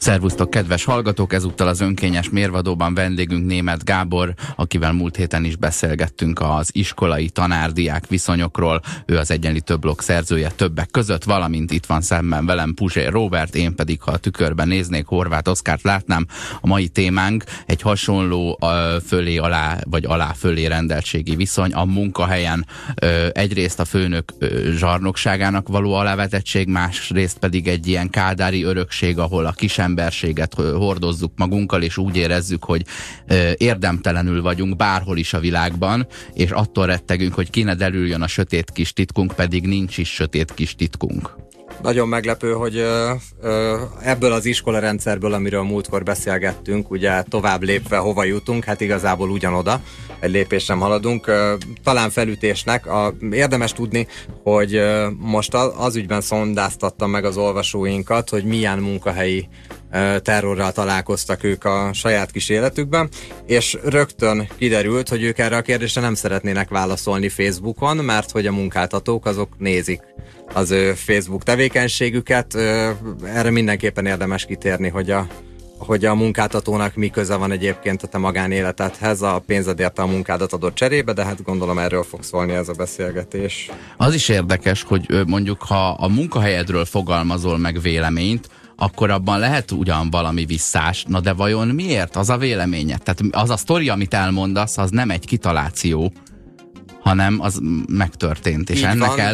Szervusztok, kedves hallgatók! Ezúttal az önkényes mérvadóban vendégünk Németh Gábor, akivel múlt héten is beszélgettünk az iskolai tanár-diák viszonyokról. Ő az Egyenlítő blog szerzője többek között, valamint itt van szemben velem Puzsér Róbert, én pedig, ha a tükörben néznék, Horváth Oszkárt látnám. A mai témánk egy hasonló fölé-alá vagy alá-fölé rendeltségi viszony a munkahelyen. Egyrészt a főnök zsarnokságának való alávetettség, másrészt pedig egy ilyen kádári örökség, ahol a kisemberséget hordozzuk magunkkal, és úgy érezzük, hogy érdemtelenül vagyunk bárhol is a világban, és attól rettegünk, hogy ki ne derüljön a sötét kis titkunk, pedig nincs is sötét kis titkunk. Nagyon meglepő, hogy ebből az iskolarendszerből, amiről múltkor beszélgettünk, ugye tovább lépve hova jutunk, hát igazából ugyanoda, egy lépést sem haladunk. Talán felütésnek. Érdemes tudni, hogy most az ügyben szondáztattam meg az olvasóinkat, hogy milyen munkahelyi terrorral találkoztak ők a saját kis életükben, és rögtön kiderült, hogy ők erre a kérdésre nem szeretnének válaszolni Facebookon, mert hogy a munkáltatók azok nézik az ő Facebook tevékenységüket. Erre mindenképpen érdemes kitérni, hogy a munkáltatónak mi köze van egyébként a te magánéletedhez, a pénzedért a munkádat adott cserébe, de hát gondolom erről fog szólni ez a beszélgetés. Az is érdekes, hogy mondjuk ha a munkahelyedről fogalmazol meg véleményt, akkor abban lehet ugyan valami visszás, na de vajon miért az a véleményed? Tehát az a sztori, amit elmondasz, az nem egy kitaláció, hanem az megtörtént, és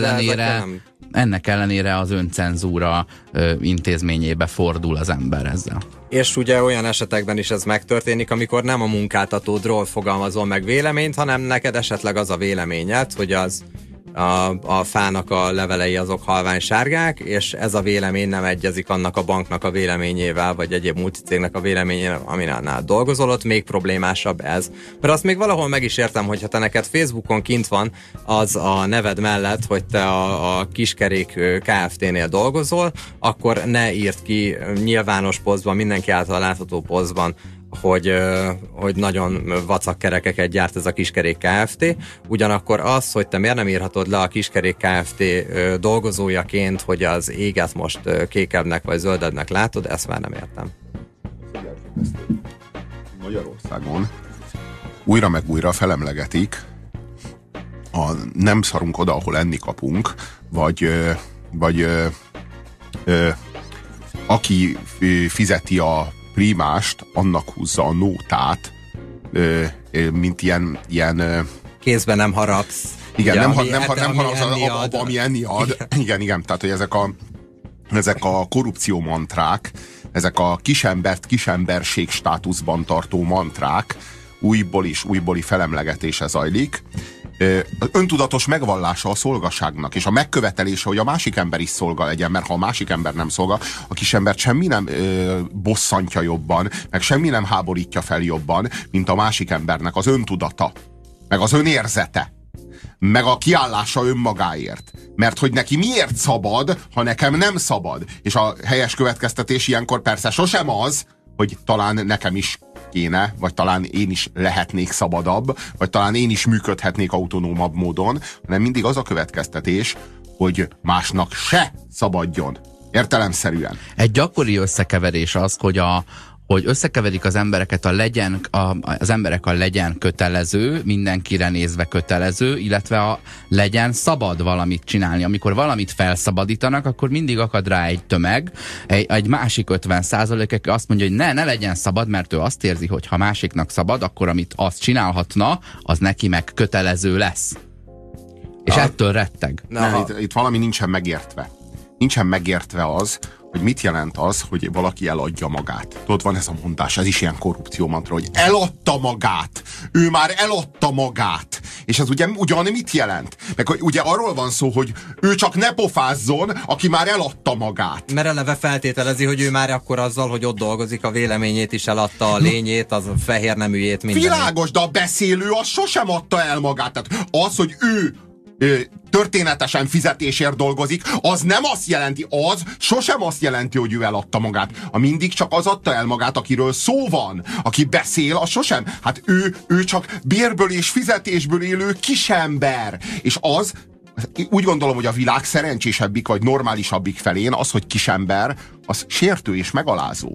ennek ellenére az öncenzúra intézményébe fordul az ember ezzel. És ugye olyan esetekben is ez megtörténik, amikor nem a munkáltatódról fogalmazol meg véleményt, hanem neked esetleg az a véleményed, hogy a fának a levelei azok halvány sárgák, és ez a vélemény nem egyezik annak a banknak a véleményével, vagy egyéb multicégnek a véleményével, aminál dolgozol, ott még problémásabb ez. Mert azt még valahol meg is értem, hogyha te neked Facebookon kint van az a neved mellett, hogy te a Kiskerék Kft-nél dolgozol, akkor ne írd ki nyilvános posztban, mindenki által látható posztban, hogy nagyon vacak kerekeket gyárt ez a Kiskerék Kft. Ugyanakkor az, hogy te miért nem írhatod le a Kiskerék Kft. Dolgozójaként, hogy az éget most kékebbnek vagy zöldebbnek látod, ezt már nem értem. Magyarországon újra meg újra felemlegetik a nem szarunk oda, ahol enni kapunk, vagy aki fizeti a primást, annak húzza a nótát, mint ilyen kézben nem harapsz. Igen, ugye, nem harapsz abba, ami enni ad. Igen, tehát hogy ezek a korrupció mantrák, ezek a kisembert kisemberség státuszban tartó mantrák újbóli felemlegetése zajlik. Az öntudatos megvallása a szolgaságnak, és a megkövetelése, hogy a másik ember is szolga legyen, mert ha a másik ember nem szolga, a kisembert semmi nem bosszantja jobban, meg semmi nem háborítja fel jobban, mint a másik embernek az öntudata, meg az önérzete, meg a kiállása önmagáért. Mert hogy neki miért szabad, ha nekem nem szabad? És a helyes következtetés ilyenkor persze sosem az, hogy talán nekem is kéne, vagy talán én is lehetnék szabadabb, vagy talán én is működhetnék autonómabb módon, hanem mindig az a következtetés, hogy másnak se szabadjon. Értelemszerűen. Egy gyakori összekeverés az, hogy összekeverik az embereket az emberek a legyen kötelező, mindenkire nézve kötelező, illetve a legyen szabad valamit csinálni. Amikor valamit felszabadítanak, akkor mindig akad rá egy tömeg, egy másik 50%, aki azt mondja, hogy ne legyen szabad, mert ő azt érzi, hogy ha másiknak szabad, akkor amit azt csinálhatna, az neki meg kötelező lesz. És ettől retteg. Itt valami nincsen megértve. Nincsen megértve az, hogy mit jelent az, hogy valaki eladja magát. Tudod, van ez a mondás, ez is ilyen korrupció mantra, hogy eladta magát. Ő már eladta magát. És ez ugyan mit jelent? Meg ugye arról van szó, hogy ő csak ne pofázzon, aki már eladta magát. Mert eleve feltételezi, hogy ő már akkor azzal, hogy ott dolgozik, a véleményét is eladta, a lényét, az a fehér neműjét, mindenét. Világos, de a beszélő az sosem adta el magát. Tehát az, hogy ő történetesen fizetésért dolgozik, az nem azt jelenti, az sosem azt jelenti, hogy ő eladta magát. A mindig csak az adta el magát, akiről szó van. Aki beszél, az sosem. Hát ő csak bérből és fizetésből élő kisember. És az, úgy gondolom, hogy a világ szerencsésebbik vagy normálisabbik felén az, hogy kisember, az sértő és megalázó.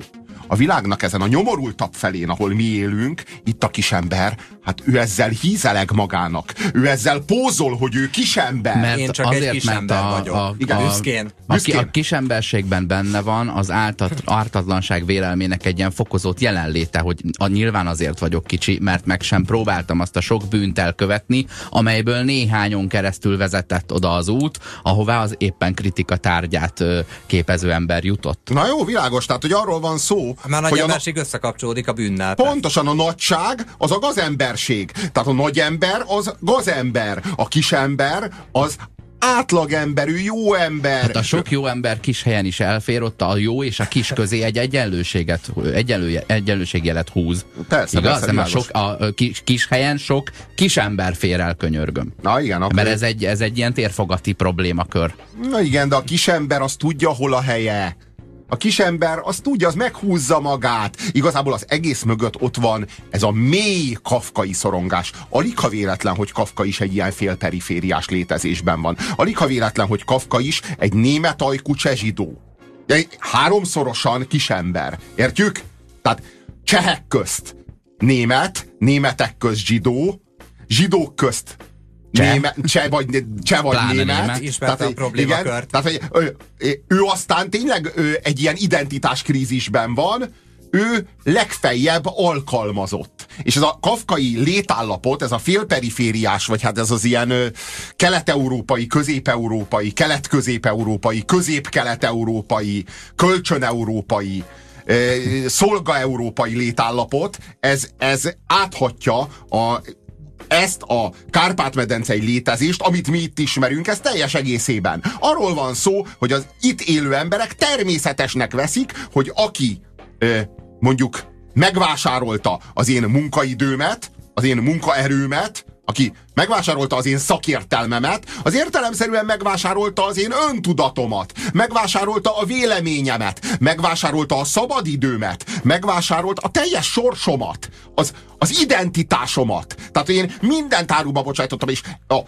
a világnak ezen a nyomorultabb felén, ahol mi élünk, itt a kisember, hát ő ezzel hízeleg magának. Ő ezzel pózol, hogy ő kisember. Mert én csak azért, egy kisember vagyok. Büszkén. A kisemberségben benne van az ártatlanság vélelmének egy ilyen fokozott jelenléte, hogy nyilván azért vagyok kicsi, mert meg sem próbáltam azt a sok bűnt elkövetni, amelyből néhányon keresztül vezetett oda az út, ahová az éppen kritika tárgyát képező ember jutott. Na jó, világos, tehát hogy arról van szó, már nagy emberség összekapcsolódik a bűnnel. Pontosan, a nagyság az a gazemberség. Tehát a nagy ember az gazember, a kisember az átlagember, ő jó ember. Hát a sok jó ember kis helyen is elfér, ott a jó és a kis közé egy egyenlőségjelet húz. Persze, igaz? persze, a kis helyen sok kis ember fér el, könyörgöm. Na igen. Mert ez egy ilyen térfogati problémakör. Na igen, de a kisember az tudja, hol a helye. A kisember az tudja, az meghúzza magát. Igazából az egész mögött ott van ez a mély kafkai szorongás. Alig ha véletlen, hogy Kafka is egy ilyen félperifériás létezésben van. Alig ha véletlen, hogy Kafka is egy német ajkú cseh zsidó. Háromszorosan kisember. Értjük? Tehát csehek közt németek közt zsidó, zsidók közt cseh vagy német. Ismerte a problémakört. Tehát ő aztán tényleg egy ilyen identitáskrízisben van, ő legfeljebb alkalmazott. És ez a kafkai létállapot, ez a félperifériás, vagy hát ez az ilyen kelet-európai, közép-európai, kelet-közép-európai, közép-kelet-európai, kölcsön-európai, szolga-európai létállapot, ez áthatja ezt a Kárpát-medencei létezést, amit mi itt ismerünk, ez teljes egészében. Arról van szó, hogy az itt élő emberek természetesnek veszik, hogy aki mondjuk megvásárolta az én munkaidőmet, az én munkaerőmet, aki megvásárolta az én szakértelmemet, az értelemszerűen megvásárolta az én öntudatomat, megvásárolta a véleményemet, megvásárolta a szabadidőmet, megvásárolta a teljes sorsomat, az identitásomat. Tehát, hogy én mindent áruba bocsájtottam, és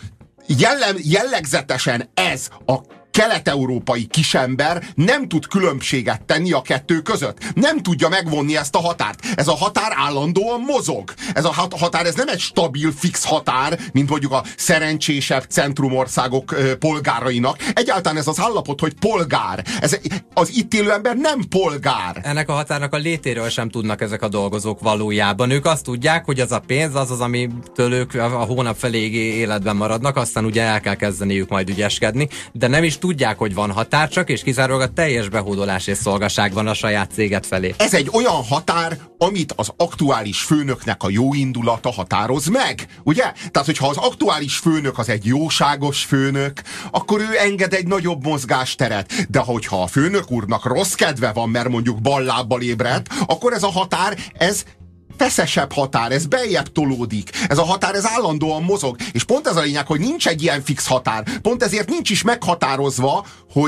jellegzetesen ez a kelet-európai kisember nem tud különbséget tenni a kettő között. Nem tudja megvonni ezt a határt. Ez a határ állandóan mozog. Ez a határ, ez nem egy stabil, fix határ, mint mondjuk a szerencsésebb centrumországok polgárainak. Egyáltalán ez az állapot, hogy polgár. Az itt élő ember nem polgár. Ennek a határnak a létéről sem tudnak ezek a dolgozók valójában. Ők azt tudják, hogy az a pénz, az, amitől ők a hónap feléig életben maradnak, aztán ugye el kell kezdeniük majd ügyeskedni, de nem is tudják, hogy van határ, csak és kizárólag a teljes behódolás és szolgaság van a saját céget felé. Ez egy olyan határ, amit az aktuális főnöknek a jó indulata határoz meg, ugye? Tehát, hogyha az aktuális főnök az egy jóságos főnök, akkor ő enged egy nagyobb mozgásteret. De hogyha a főnök úrnak rossz kedve van, mert mondjuk ballábbal ébredt, akkor ez a határ, ez feszesebb határ, ez beljebb tolódik. Ez a határ, ez állandóan mozog. És pont ez a lényeg, hogy nincs egy ilyen fix határ. Pont ezért nincs is meghatározva,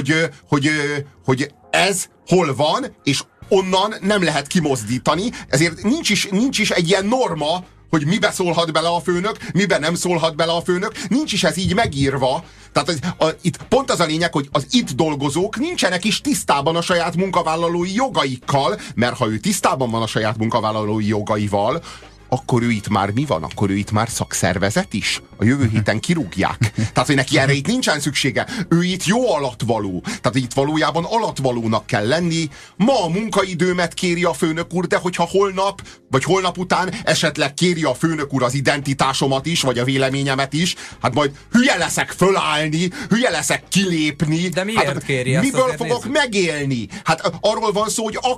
hogy ez hol van, és onnan nem lehet kimozdítani. Ezért nincs is egy ilyen norma, hogy mibe szólhat bele a főnök, mibe nem szólhat bele a főnök. Nincs is ez így megírva. Tehát itt pont az a lényeg, hogy az itt dolgozók nincsenek is tisztában a saját munkavállalói jogaikkal, mert ha ő tisztában van a saját munkavállalói jogaival, akkor ő itt már mi van? Akkor ő itt már szakszervezet is? A jövő héten kirúgják. Tehát, hogy neki erre itt nincsen szüksége. Ő itt jó alattvaló. Tehát itt valójában alattvalónak kell lenni. Ma a munkaidőmet kéri a főnök úr, de hogyha holnap, vagy holnap után esetleg kéri a főnök úr az identitásomat is, vagy a véleményemet is, hát majd hülye leszek fölállni, hülye leszek kilépni. De miért kéri ezt? Miből fogok megélni? Hát arról van szó, hogy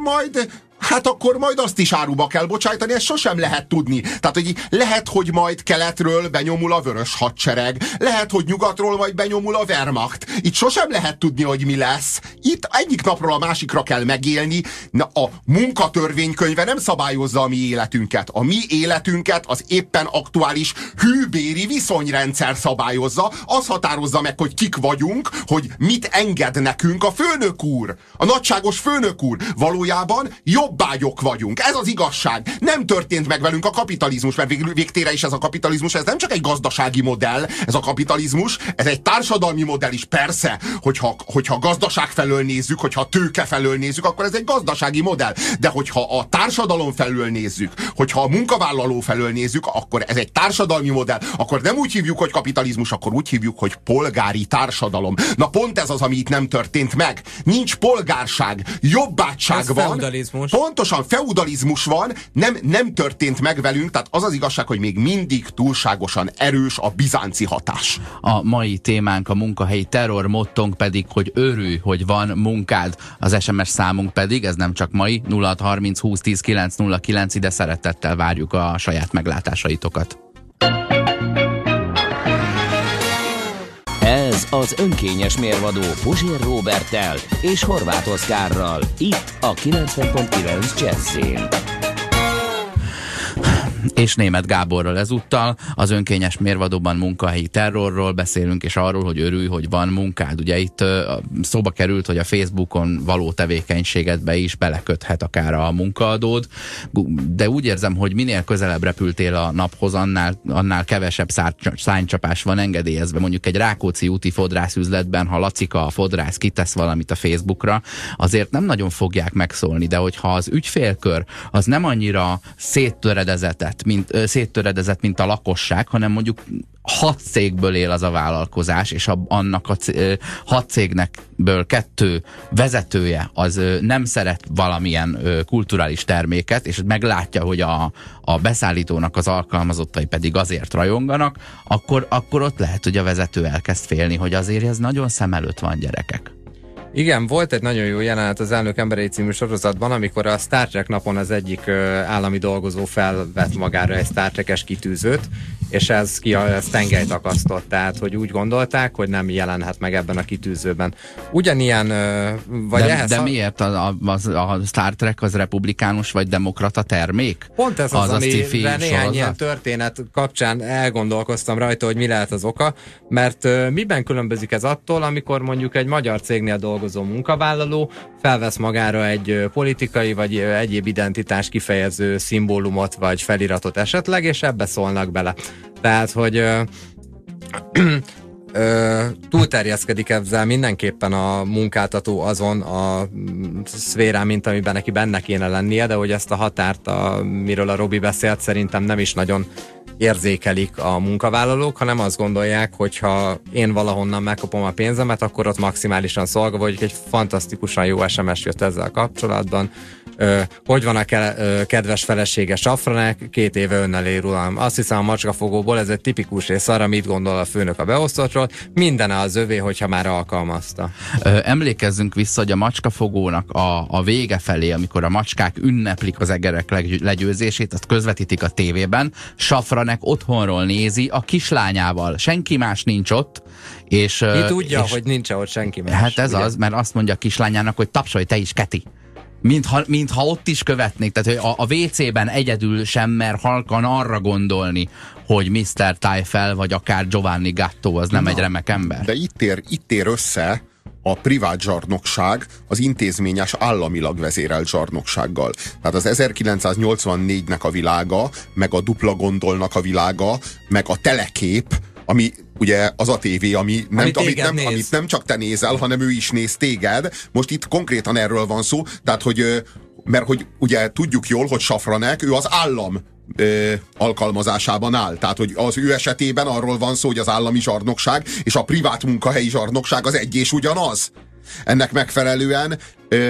akkor majd azt is áruba kell bocsájtani, ezt sosem lehet tudni. Tehát, hogy lehet, hogy majd keletről benyomul a vörös hadsereg, lehet, hogy nyugatról majd benyomul a Wehrmacht. Itt sosem lehet tudni, hogy mi lesz. Itt egyik napról a másikra kell megélni. Na, a munkatörvénykönyve nem szabályozza a mi életünket. A mi életünket az éppen aktuális hűbéri viszonyrendszer szabályozza. Az határozza meg, hogy kik vagyunk, hogy mit enged nekünk a főnök úr. A nagyságos főnök úr. Valójában jobb jobbágyok vagyunk. Ez az igazság. Nem történt meg velünk a kapitalizmus, mert végtére is ez a kapitalizmus, ez nem csak egy gazdasági modell, ez a kapitalizmus, ez egy társadalmi modell is. Persze, hogyha a gazdaság felől nézzük, hogyha a tőke felől nézzük, akkor ez egy gazdasági modell. De hogyha a társadalom felől nézzük, hogyha a munkavállaló felől nézzük, akkor ez egy társadalmi modell. Akkor nem úgy hívjuk, hogy kapitalizmus, akkor úgy hívjuk, hogy polgári társadalom. Na pont ez az, ami itt nem történt meg. Nincs polgárság, jobbátság van. Feudalizmus. Pontosan, feudalizmus van, nem történt meg velünk, tehát az az igazság, hogy még mindig túlságosan erős a bizánci hatás. A mai témánk a munkahelyi terror, mottónk pedig, hogy örülj, hogy van munkád. Az SMS számunk pedig, ez nem csak mai, 0630 20 10 909, ide szeretettel várjuk a saját meglátásaitokat. Ez az önkényes mérvadó Puzsér Róberttel és Horváth Oszkárral, itt a 90.9 Jazzyn. És Németh Gáborral ezúttal az önkényes mérvadóban munkahelyi terrorról beszélünk, és arról, hogy örülj, hogy van munkád. Ugye itt szóba került, hogy a Facebookon való tevékenységedbe is beleköthet akár a munkaadód, de úgy érzem, hogy minél közelebb repültél a naphoz, annál kevesebb szárnycsapás van engedélyezve. Mondjuk egy Rákóczi úti fodrászüzletben, ha Lacika a fodrász kitesz valamit a Facebookra, azért nem nagyon fogják megszólni, de hogyha az ügyfélkör az nem annyira széttöredezett, mint a lakosság, hanem mondjuk 6 cégből él az a vállalkozás, és annak a 6 cégnekből 2 vezetője az nem szeret valamilyen kulturális terméket, és meglátja, hogy a beszállítónak az alkalmazottai pedig azért rajonganak, akkor ott lehet, hogy a vezető elkezd félni, hogy azért ez nagyon szem előtt van, gyerekek. Igen, volt egy nagyon jó jelenet az Elnök emberei című sorozatban, amikor a Star Trek napon az egyik állami dolgozó felvett magára egy Star Trek-es kitűzőt, és ez tengelyt akasztott, tehát hogy úgy gondolták, hogy nem jelenhet meg ebben a kitűzőben. Ugyanilyen, vagy de miért a Star Trek az republikánus vagy demokrata termék? Pont ez az amiben néhány ilyen történet kapcsán elgondolkoztam rajta, hogy mi lehet az oka, mert miben különbözik ez attól, amikor mondjuk egy magyar cégnél dolgozó munkavállaló felvesz magára egy politikai vagy egyéb identitás kifejező szimbólumot vagy feliratot esetleg, és ebbe szólnak bele. Tehát, hogy túlterjeszkedik ezzel mindenképpen a munkáltató azon a szférán, mint amiben neki benne kéne lennie, de hogy ezt a határt, miről a Robi beszélt, szerintem nem is nagyon érzékelik a munkavállalók, hanem azt gondolják, hogy ha én valahonnan megkapom a pénzemet, akkor ott maximálisan szolgálva, hogy egy fantasztikusan jó SMS jött ezzel kapcsolatban. Hogy van a kedves felesége Safranek, 2 éve önnel ér uram. Azt hiszem a macskafogóból ez egy tipikus rész arra, mit gondol a főnök a beosztottról. Minden az övé, hogyha már alkalmazta. Emlékezzünk vissza, hogy a macskafogónak a vége felé, amikor a macskák ünneplik az egerek legyőzését, azt közvetítik a tévében. Safranek otthonról nézi a kislányával. Senki más nincs ott. És, ki tudja, hogy nincs ott senki más. Hát ez ugye? Az, mert azt mondja a kislányának, hogy tapsolj te is, Keti. Mintha ott is követnék, tehát hogy a WC-ben egyedül sem mer halkan arra gondolni, hogy Mr. Tyfel vagy akár Giovanni Gatto az nem egy remek ember. De itt ér össze a privát zsarnokság az intézményes államilag vezérelt zsarnoksággal. Tehát az 1984-nek a világa, meg a dupla gondolnak a világa, meg a telekép, ami ugye az a tévé, amit nem csak te nézel, hanem ő is néz téged. Most itt konkrétan erről van szó, tehát mert hogy ugye tudjuk jól, hogy Safranek, ő az állam alkalmazásában áll. Tehát, hogy az ő esetében arról van szó, hogy az állami zsarnokság és a privát munkahelyi zsarnokság az egy és ugyanaz. Ennek megfelelően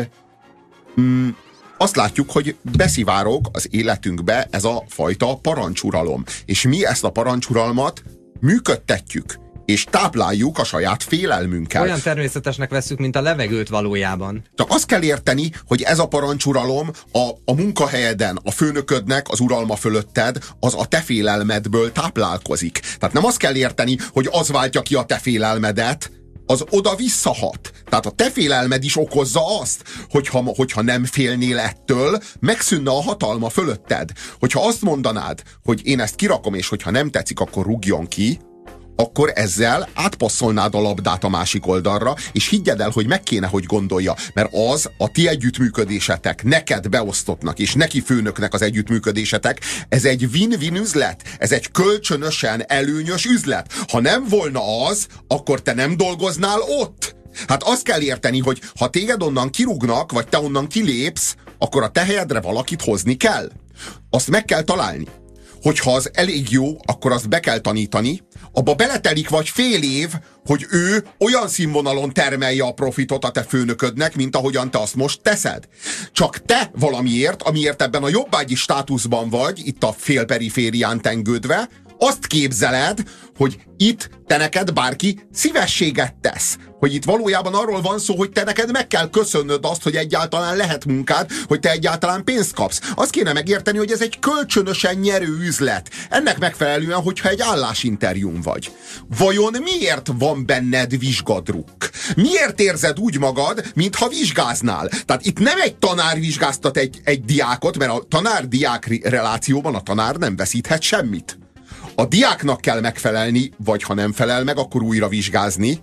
azt látjuk, hogy beszivárog az életünkbe ez a fajta parancsuralom. És mi ezt a parancsuralmat működtetjük, és tápláljuk a saját félelmünkkel. Olyan természetesnek vesszük, mint a levegőt valójában. Csak azt kell érteni, hogy ez a parancsuralom a munkahelyeden, a főnöködnek az uralma fölötted, az a te félelmedből táplálkozik. Tehát nem azt kell érteni, hogy az váltja ki a te félelmedet, az oda visszahat. Tehát a te félelmed is okozza azt, hogyha nem félnél ettől, megszűnne a hatalma fölötted. Hogyha azt mondanád, hogy én ezt kirakom, és hogyha nem tetszik, akkor rúgjon ki, akkor ezzel átpasszolnád a labdát a másik oldalra, és higgyed el, hogy meg kéne, hogy gondolja, mert az a ti együttműködésetek, neked beosztottnak és neki főnöknek az együttműködésetek, ez egy win-win üzlet, ez egy kölcsönösen előnyös üzlet. Ha nem volna az, akkor te nem dolgoznál ott. Hát azt kell érteni, hogy ha téged onnan kirúgnak, vagy te onnan kilépsz, akkor a te helyedre valakit hozni kell. Azt meg kell találni. Hogyha az elég jó, akkor azt be kell tanítani, abba beletelik vagy fél év, hogy ő olyan színvonalon termelje a profitot a te főnöködnek, mint ahogyan te azt most teszed. Csak te valamiért, amiért ebben a jobbágyi státuszban vagy, itt a félperiférián tengődve, azt képzeled, hogy itt te neked bárki szívességet tesz. Hogy itt valójában arról van szó, hogy te neked meg kell köszönnöd azt, hogy egyáltalán lehet munkád, hogy te egyáltalán pénzt kapsz. Azt kéne megérteni, hogy ez egy kölcsönösen nyerő üzlet. Ennek megfelelően, hogyha egy állásinterjún vagy. Vajon miért van benned vizsgadrukk? Miért érzed úgy magad, mintha vizsgáznál? Tehát itt nem egy tanár vizsgáztat egy diákot, mert a tanár-diák relációban a tanár nem veszíthet semmit. A diáknak kell megfelelni, vagy ha nem felel meg, akkor újra vizsgázni.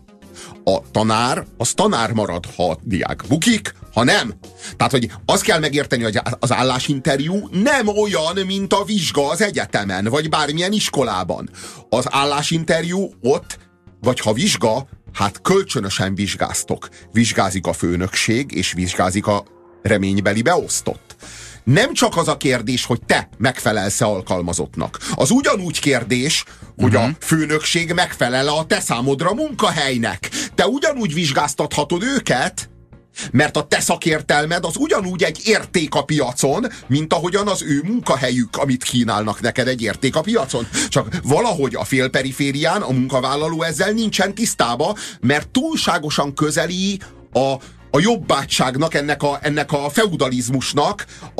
A tanár, az tanár marad, ha a diák bukik, ha nem. Tehát, hogy azt kell megérteni, hogy az állásinterjú nem olyan, mint a vizsga az egyetemen, vagy bármilyen iskolában. Az állásinterjú ott, vagy ha vizsga, hát kölcsönösen vizsgáztok. Vizsgázik a főnökség, és vizsgázik a reménybeli beosztott. Nem csak az a kérdés, hogy te megfelelsz-e alkalmazottnak. Az ugyanúgy kérdés, hogy a főnökség megfelel a te számodra munkahelynek. Te ugyanúgy vizsgáztathatod őket, mert a te szakértelmed az ugyanúgy egy érték a piacon, mint ahogyan az ő munkahelyük, amit kínálnak neked, egy érték a piacon. Csak valahogy a félperiférián a munkavállaló ezzel nincsen tisztába, mert túlságosan közeli a jobbátságnak, ennek a feudalizmusnak,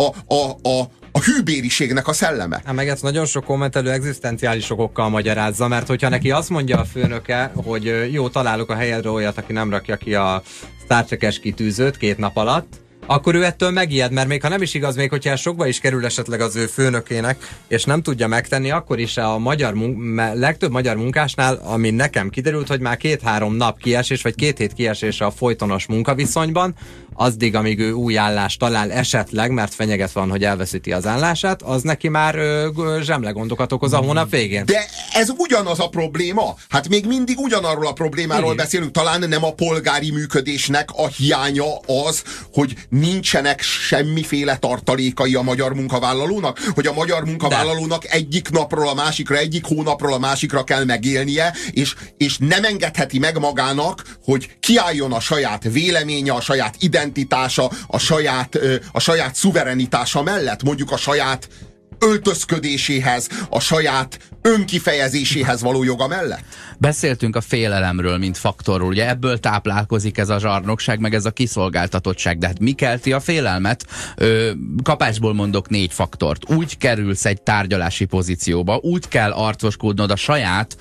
a hűbériségnek a szelleme. Meg ezt nagyon sok kommentelő egzisztenciális okokkal magyarázza, mert hogyha neki azt mondja a főnöke, hogy jó, találok a helyedre olyat, aki nem rakja ki a Star Trek-es kitűzőt 2 nap alatt, akkor ő ettől megijed, mert még ha nem is igaz, még hogyha sokba is kerül esetleg az ő főnökének, és nem tudja megtenni, akkor is a legtöbb magyar munkásnál, ami nekem kiderült, hogy már 2-3 nap kiesés, vagy 2 hét kiesés a folytonos munkaviszonyban, addig, amíg ő új állást talál esetleg, mert fenyeget van, hogy elveszíti az állását, az neki már zsemlegondokat okoz a hónap végén. De ez ugyanaz a probléma? Hát még mindig ugyanarról a problémáról beszélünk. Talán nem a polgári működésnek a hiánya az, hogy nincsenek semmiféle tartalékai a magyar munkavállalónak? Hogy a magyar munkavállalónak egyik napról a másikra, egyik hónapról a másikra kell megélnie, és nem engedheti meg magának, hogy kiálljon a saját véleménye, a saját identitása, a saját szuverenitása mellett, mondjuk a saját öltözködéséhez, a saját önkifejezéséhez való joga mellett? Beszéltünk a félelemről, mint faktorról, ugye ebből táplálkozik ez a zsarnokság, meg ez a kiszolgáltatottság, de hát mi kelti a félelmet? Kapásból mondok 4 faktort. Úgy kerülsz egy tárgyalási pozícióba, úgy kell arcoskodnod a saját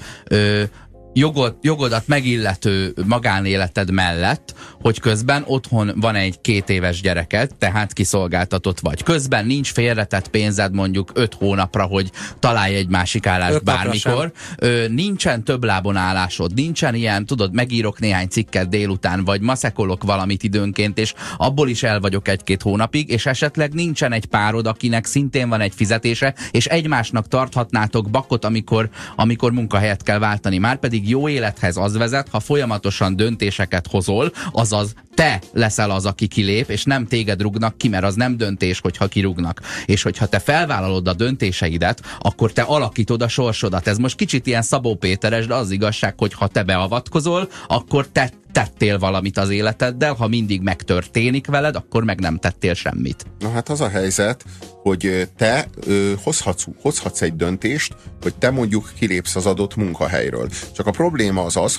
jogodat megillető magánéleted mellett, hogy közben otthon van egy 2 éves gyereket, tehát kiszolgáltatott vagy. Közben nincs félretett pénzed mondjuk 5 hónapra, hogy találj egy másik állást bármikor. Nincsen több lábon állásod, nincsen ilyen, tudod, megírok néhány cikket délután, vagy maszekolok valamit időnként, és abból is el vagyok 1-2 hónapig, és esetleg nincsen egy párod, akinek szintén van egy fizetése, és egymásnak tarthatnátok bakot, amikor munkahelyet kell váltani. Márpedig jó élethez az vezet, ha folyamatosan döntéseket hozol, azaz te leszel az, aki kilép, és nem téged rúgnak ki, mert az nem döntés, hogyha kirúgnak. És hogyha te felvállalod a döntéseidet, akkor te alakítod a sorsodat. Ez most kicsit ilyen Szabó Péteres, de az igazság, hogy ha te beavatkozol, akkor te tettél valamit az életeddel, ha mindig megtörténik veled, akkor meg nem tettél semmit. Na hát az a helyzet, hogy te hozhatsz egy döntést, hogy te mondjuk kilépsz az adott munkahelyről. Csak a probléma az,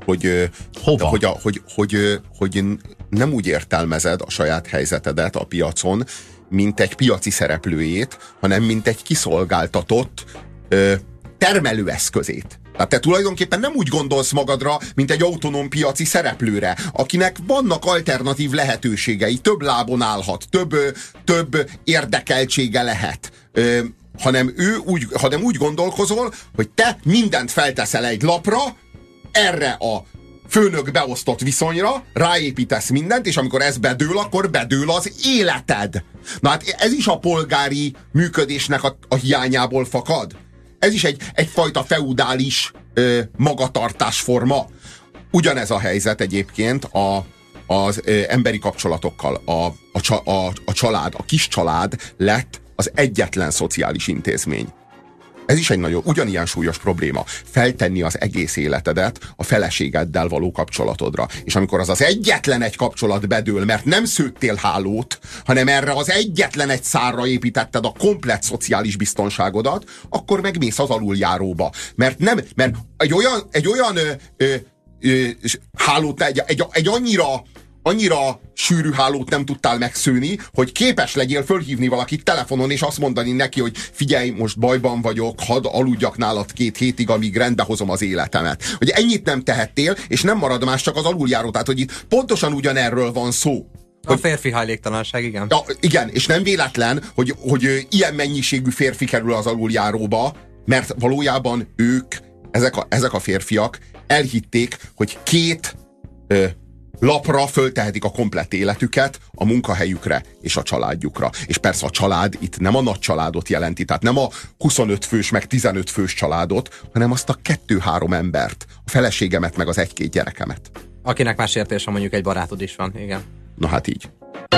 hogy nem úgy értelmezed a saját helyzetedet a piacon, mint egy piaci szereplőjét, hanem mint egy kiszolgáltatott termelőeszközét. Tehát te tulajdonképpen nem úgy gondolsz magadra, mint egy autonóm piaci szereplőre, akinek vannak alternatív lehetőségei, több lábon állhat, több érdekeltsége lehet. hanem úgy gondolkozol, hogy te mindent felteszel egy lapra, erre a főnök beosztott viszonyra, ráépítesz mindent, és amikor ez bedől, akkor bedől az életed. Na hát ez is a polgári működésnek a hiányából fakad. Ez is egyfajta feudális magatartásforma. Ugyanez a helyzet egyébként az emberi kapcsolatokkal. A család, a kis család lett az egyetlen szociális intézmény. Ez is egy ugyanilyen súlyos probléma. Feltenni az egész életedet a feleségeddel való kapcsolatodra. És amikor az egyetlen egy kapcsolat bedől, mert nem szőttél hálót, hanem erre az egyetlen egy szárra építetted a komplett szociális biztonságodat, akkor megmész az aluljáróba. Mert egy olyan hálót, egy annyira sűrű hálót nem tudtál megszűni, hogy képes legyél fölhívni valakit telefonon, és azt mondani neki, hogy figyelj, most bajban vagyok, hadd aludjak nálad 2 hétig, amíg rendbe hozom az életemet. Hogy ennyit nem tehettél, és nem marad más, csak az aluljáró. Tehát, hogy itt pontosan ugyanerről van szó. A férfi hajléktalanság, igen. Ja, igen, és nem véletlen, hogy ilyen mennyiségű férfi kerül az aluljáróba, mert valójában ezek a férfiak elhitték, hogy 2 lapra föltehetik a komplett életüket a munkahelyükre és a családjukra. És persze a család itt nem a nagy családot jelenti, tehát nem a 25 fős meg 15 fős családot, hanem azt a 2-3 embert, a feleségemet meg az 1-2 gyerekemet. Akinek más értése, mondjuk egy barátod is van, igen. Na hát így.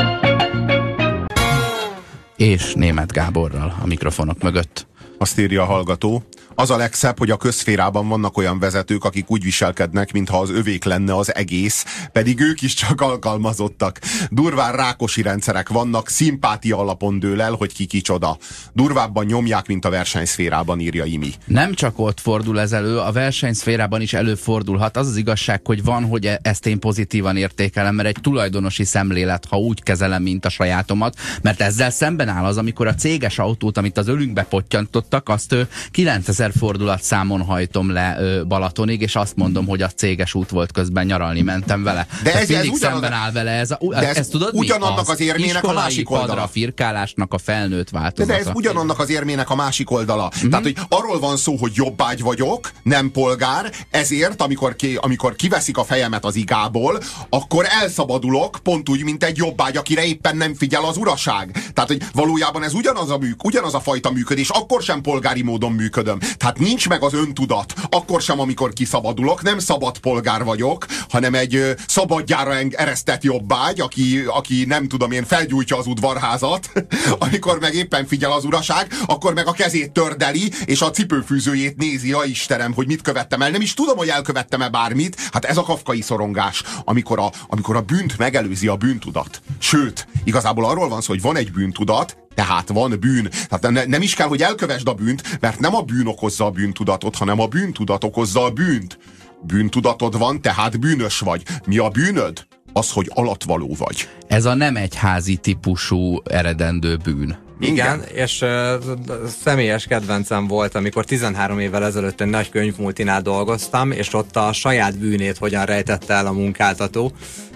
És Németh Gáborral a mikrofonok mögött. Azt írja a hallgató: az a legszebb, hogy a közszférában vannak olyan vezetők, akik úgy viselkednek, mintha az övék lenne az egész, pedig ők is csak alkalmazottak. Durván rákosi rendszerek vannak, szimpátia alapon dől el, hogy ki kicsoda. Durvábban nyomják, mint a versenyszférában, írja Imi. Nem csak ott fordul ez elő, a versenyszférában is előfordulhat. Az az igazság, hogy van, hogy ezt én pozitívan értékelem, mert egy tulajdonosi szemlélet, ha úgy kezelem, mint a sajátomat, mert ezzel szemben áll az, amikor a céges autót, amit az ölünkbe pottyantottak, azt 9000 fordulat számon hajtom le Balatonig, és azt mondom, hogy a céges út volt, közben nyaralni mentem vele. De ez mindig szemben áll vele ez tudod ugyanannak az érmének a másik oldala. Padra firkálásnak a felnőtt változata. De ez ugyanannak az érmének a másik oldala. Tehát, hogy arról van szó, hogy jobbágy vagyok, nem polgár, ezért, amikor kiveszik a fejemet az igából, akkor elszabadulok, pont úgy, mint egy jobbágy, akire éppen nem figyel az uraság. Tehát, hogy valójában ez ugyanaz a fajta működés, akkor sem polgári módon működöm. Tehát nincs meg az öntudat, akkor sem, amikor kiszabadulok, nem szabad polgár vagyok, hanem egy szabadjára eresztett jobbágy, aki nem tudom én, felgyújtja az udvarházat, amikor meg éppen figyel az uraság, akkor meg a kezét tördeli, és a cipőfűzőjét nézi, ja Istenem, hogy mit követtem el. Nem is tudom, hogy elkövettem-e bármit. Hát ez a kafkai szorongás, amikor a bűnt megelőzi a bűntudat. Sőt, igazából arról van szó, hogy van egy bűntudat, tehát van bűn. Tehát nem is kell, hogy elkövesd a bűnt, mert nem a bűn okozza a bűntudatot, hanem a bűntudat okozza a bűnt. Bűntudatod van, tehát bűnös vagy. Mi a bűnöd? Az, hogy alatvaló vagy. Ez a nem egyházi típusú eredendő bűn. Igen, és személyes kedvencem volt, amikor 13 évvel ezelőtt egy nagy könyvmultinál dolgoztam, és ott a saját bűnét hogyan rejtette el a munkáltató,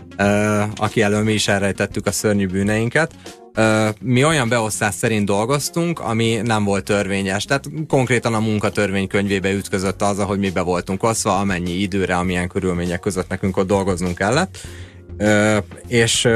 aki elől mi is elrejtettük a szörnyű bűneinket. Mi olyan beosztás szerint dolgoztunk, ami nem volt törvényes. Tehát konkrétan a munkatörvénykönyvébe ütközött az, ahogy mi be voltunk osztva, amennyi időre, amilyen körülmények között nekünk ott dolgoznunk kellett. És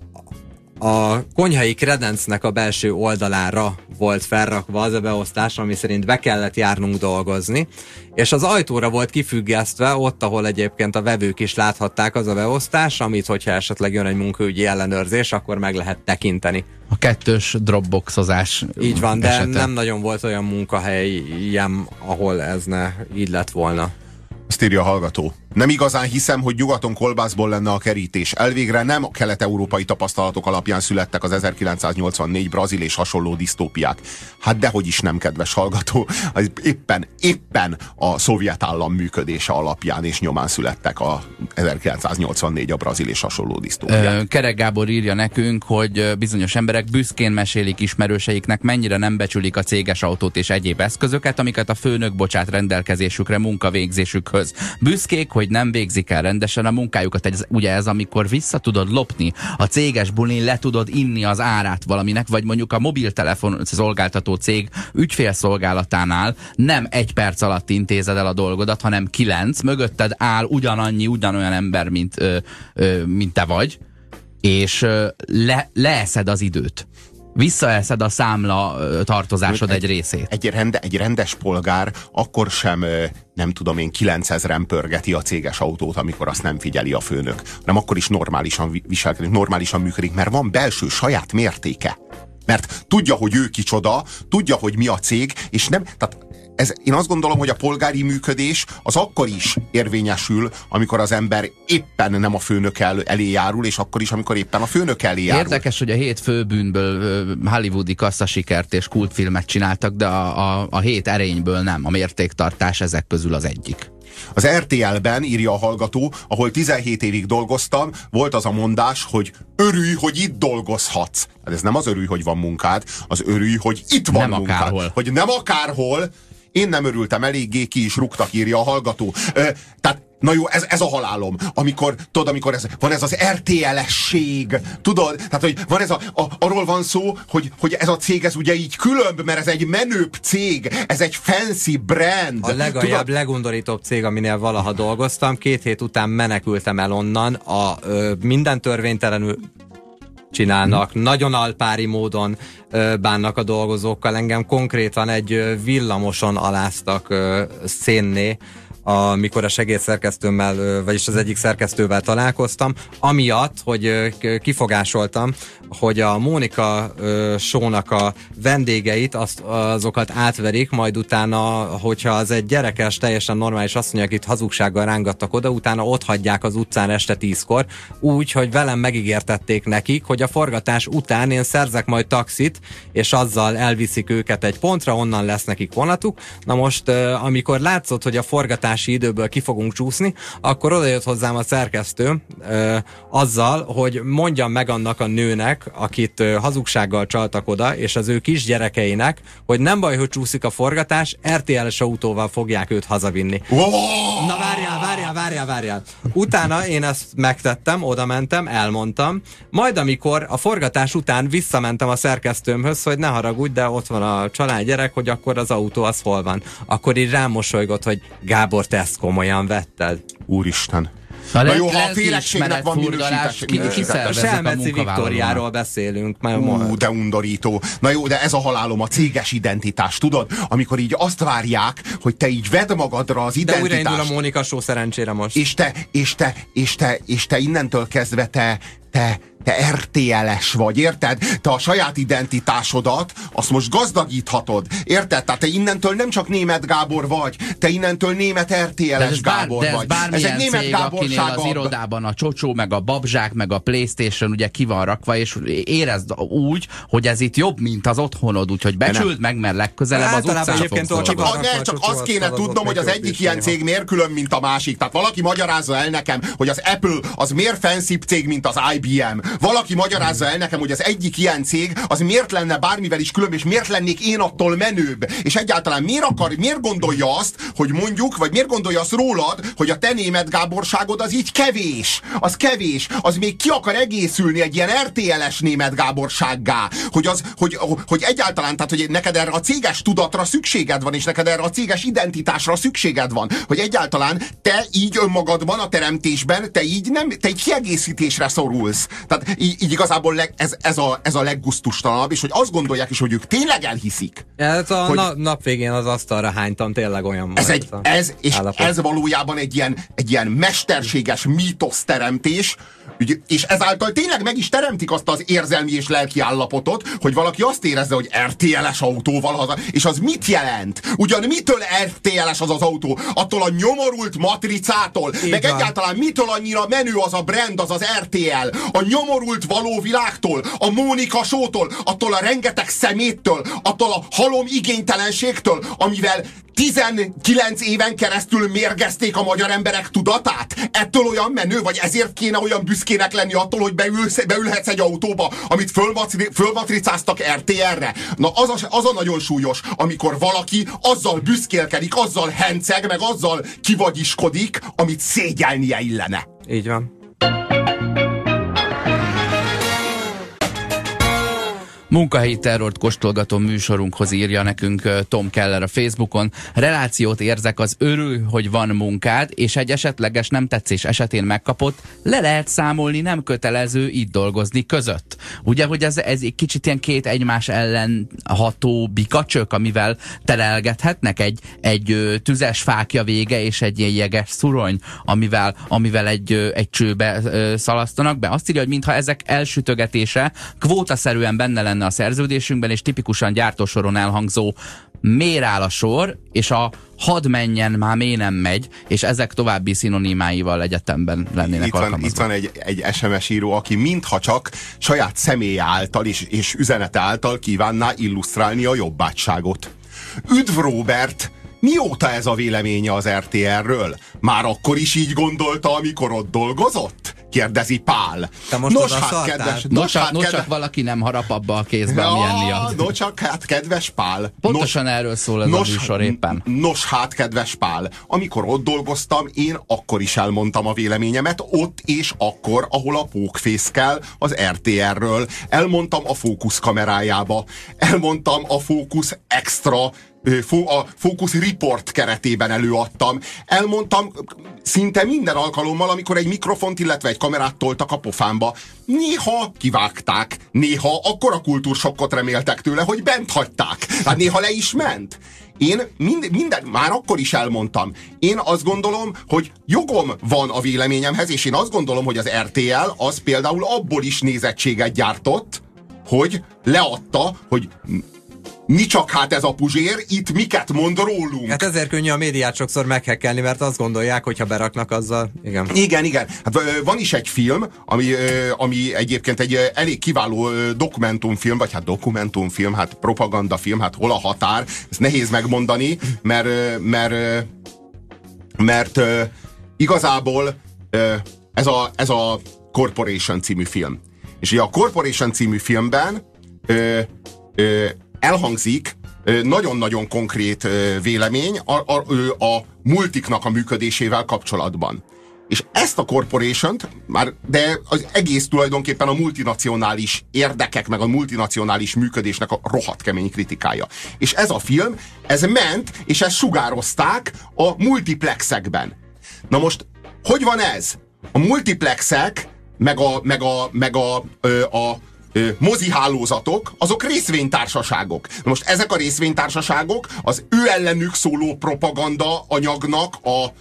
a konyhai kredencnek a belső oldalára volt felrakva az a beosztás, ami szerint be kellett járnunk dolgozni, és az ajtóra volt kifüggesztve, ott, ahol egyébként a vevők is láthatták, az a beosztás, amit, hogyha esetleg jön egy munkaügyi ellenőrzés, akkor meg lehet tekinteni. A 2-ös dropboxozás. Így van, de esete. nem nagyon volt olyan munkahelyem, ahol ez ne így lett volna. Azt írja a hallgató: nem igazán hiszem, hogy nyugaton kolbászból lenne a kerítés. Elvégre nem a kelet-európai tapasztalatok alapján születtek az 1984 brazil és hasonló disztópiák. Hát dehogy is nem, kedves hallgató. Éppen a szovjet állam működése alapján és nyomán születtek a 1984 a brazil és hasonló disztópiák. Kerek Gábor írja nekünk, hogy bizonyos emberek büszkén mesélik ismerőseiknek, mennyire nem becsülik a céges autót és egyéb eszközöket, amiket a főnök bocsát rendelkezésükre munkavégzésükhöz. Büszkék, hogy hogy nem végzik el rendesen a munkájukat. Ugye ez, amikor vissza tudod lopni a céges bulin, le tudod inni az árát valaminek, vagy mondjuk a mobiltelefon szolgáltató cég ügyfélszolgálatánál nem 1 perc alatt intézed el a dolgodat, hanem 9, mögötted áll ugyanolyan ember, mint te vagy, és leeszed az időt. Visszaeszed a számla tartozásod egy részét. Egy rendes polgár akkor sem, nem tudom én, 9000-en pörgeti a céges autót, amikor azt nem figyeli a főnök. Nem, akkor is normálisan viselkedik, normálisan működik, mert van belső saját mértéke. Mert tudja, hogy ő kicsoda, tudja, hogy mi a cég, és nem... Tehát én azt gondolom, hogy a polgári működés az akkor is érvényesül, amikor az ember éppen nem a főnök elé járul, és akkor is, amikor éppen a főnök elé járul. Érdekes, hogy a 7 főbűnből hollywoodi kasszasikert és kultfilmet csináltak, de a 7 erényből nem. A mértéktartás ezek közül az egyik. Az RTL-ben, írja a hallgató, ahol 17 évig dolgoztam, volt az a mondás, hogy örülj, hogy itt dolgozhatsz. Hát ez nem az örülj, hogy van munkád, az örülj, hogy itt van nem munkád. Akárhol. Hogy nem akárhol. Én nem örültem eléggé, ki is rúgtak, írja a hallgató. Tehát, na jó, ez a halálom. Amikor van ez az RTL-esség, tudod? Tehát, hogy van ez arról van szó, hogy ez a cég, ez ugye így különb, mert ez egy menőbb cég, ez egy fancy brand. A legalább legundorítóbb cég, aminél valaha dolgoztam, 2 hét után menekültem el onnan, minden törvénytelenül csinálnak, nagyon alpári módon bánnak a dolgozókkal. Engem konkrétan egy villamoson aláztak szénné, amikor a segédszerkesztőmmel, vagyis az egyik szerkesztővel találkoztam, amiatt, hogy kifogásoltam, hogy a Mónika show-nak a vendégeit, azokat átverik, majd utána, hogyha az egy gyerekes, teljesen normális asszony, akit hazugsággal rángattak oda, utána ott hagyják az utcán este 10-kor, úgy, hogy velem megígértették nekik, hogy a forgatás után én szerzek majd taxit, és azzal elviszik őket egy pontra, onnan lesz nekik vonatuk. Na most, amikor látszott, hogy a forgatási időből ki fogunk csúszni, akkor odajött hozzám a szerkesztő azzal, hogy mondjam meg annak a nőnek, akit hazugsággal csaltak oda, és az ő kisgyerekeinek, hogy nem baj, hogy csúszik a forgatás, RTL-es autóval fogják őt hazavinni. Na várjál. Utána én ezt megtettem, oda mentem, elmondtam, majd amikor a forgatás után visszamentem a szerkesztőmhöz, hogy ne haragudj, de ott van a családgyerek, hogy akkor az autó az hol van. Akkor így rám mosolygott, hogy Gábor, te ezt komolyan vetted? Úristen. Na jó, ha a félekségnek van minősítés. A Selmeci Viktóriáról beszélünk. De undorító. Na jó, de ez a halálom, a céges identitás, tudod? Amikor így azt várják, hogy te így vedd magadra az identitást. De újraindul a Mónika show szerencsére most. És te innentől kezdve te RTL-es vagy, érted? Te a saját identitásodat, azt most gazdagíthatod, érted? Tehát te innentől nem csak Németh Gábor vagy, te innentől német RTL-es Gábor vagy. Ez egy német Gáborság. Az irodában a csocsó, meg a babzsák, meg a PlayStation ugye ki van rakva, és érezd úgy, hogy ez itt jobb, mint az otthonod, úgyhogy becsüld meg, mert legközelebb az utcán fogsz csak azt kéne tudnom, hogy az egyik ilyen cég miért külön, mint a másik. Tehát valaki magyarázza el nekem, hogy az Apple az miért fancybb cég, mint az IBM. Valaki magyarázza el nekem, hogy az egyik ilyen cég az miért lenne bármivel is különb, és miért lennék én attól menőbb. És egyáltalán miért gondolja azt, hogy mondjuk, vagy miért gondolja azt rólad, hogy a te Németh Gáborságod az így kevés. Az kevés. Az még ki akar egészülni egy ilyen RTL-es Németh Gáborsággá. Hogy egyáltalán, tehát hogy neked erre a céges tudatra szükséged van, és neked erre a céges identitásra szükséged van. Hogy egyáltalán te így önmagadban a teremtésben, te így kiegészítésre szorulsz. Tehát így igazából ez a leggusztustalanabb, és hogy azt gondolják is, hogy ők tényleg elhiszik. Ez nap végén az asztalra hánytam, tényleg olyan. Ez valójában egy ilyen mesterséges mítoszteremtés, és ezáltal tényleg meg is teremtik azt az érzelmi és lelki állapotot, hogy valaki azt érezze, hogy RTL-es autóval haza. És az mit jelent? Ugyan mitől RTL-es az autó? Attól a nyomorult matricától? Meg egyáltalán mitől annyira menő az a brand, az az RTL? A nyomorult való világtól? A Mónika show-tól? Attól a rengeteg szeméttől? Attól a halom igénytelenségtől? Amivel 19 éven keresztül mérgezték a magyar emberek tudatát? Ettől olyan menő, vagy ezért kéne olyan büszkének lenni attól, hogy beülhetsz egy autóba, amit fölmatricáztak RTR-re? Na az a nagyon súlyos, amikor valaki azzal büszkélkedik, azzal henceg, meg azzal kivagyiskodik, amit szégyelnie illene. Így van. Munkahelyi terrort kóstolgató műsorunkhoz írja nekünk Tom Keller a Facebookon. Relációt érzek, az örül, hogy van munkád, és egy esetleges nem tetszés esetén megkapott, le lehet számolni, nem kötelező itt dolgozni között. Ugye, hogy ez egy kicsit ilyen két egymás ellen ható bikacsök, amivel terelgethetnek egy tüzes fákja vége és egy ilyen jeges szurony, amivel egy csőbe szalasztanak be. Azt írja, hogy mintha ezek elsütögetése kvótaszerűen benne lenne a szerződésünkben, és tipikusan gyártósoron elhangzó miért áll a sor, és a hadd menjen, már miért nem megy, és ezek további szinonimáival egyetemben lennének alkalmazva. Itt van egy SMS író, aki mintha csak saját személye által és üzenete által kívánná illusztrálni a jobbátságot. Üdv Róbert! Mióta ez a véleménye az RTR-ről? Már akkor is így gondolta, amikor ott dolgozott? Kérdezi Pál. Nos, csak valaki nem harap abba a kézbe, ami enni ad. No csak, hát kedves Pál. Pontosan erről szól ez a műsor éppen. Nos hát, kedves Pál, amikor ott dolgoztam, én akkor is elmondtam a véleményemet, ott és akkor, ahol a pókfészkel az RTR-ről. Elmondtam a Fókusz kamerájába. Elmondtam a Fókusz Extra a Focus Report keretében előadtam. Elmondtam szinte minden alkalommal, amikor egy mikrofont, illetve egy kamerát toltak a pofámba. Néha kivágták, néha akkora kultúrsokkot reméltek tőle, hogy bent hagyták. Hát néha le is ment. Én minden, már akkor is elmondtam. Én azt gondolom, hogy jogom van a véleményemhez, és én azt gondolom, hogy az RTL az például abból is nézettséget gyártott, hogy leadta, hogy mi csak hát ez a Puzsér, itt miket mond rólunk. Hát ezért könnyű a médiát sokszor meghekkelni, mert azt gondolják, hogy ha beraknak azzal, igen. Igen. Hát van is egy film, ami egyébként egy elég kiváló dokumentumfilm, vagy hát dokumentumfilm, hát propagandafilm, hát hol a határ, ezt nehéz megmondani, mert igazából ez a Corporation című film. És ugye a Corporation című filmben elhangzik nagyon-nagyon konkrét vélemény a multiknak a működésével kapcsolatban. És ezt a corporation-t de az egész tulajdonképpen a multinacionális érdekek, meg a multinacionális működésnek a rohadt kemény kritikája. És ez a film, ez ment, és ezt sugározták a multiplexekben. Na most, hogy van ez? A multiplexek, meg a mozihálózatok, azok részvénytársaságok. Na most ezek a részvénytársaságok az ő ellenük szóló propaganda anyagnak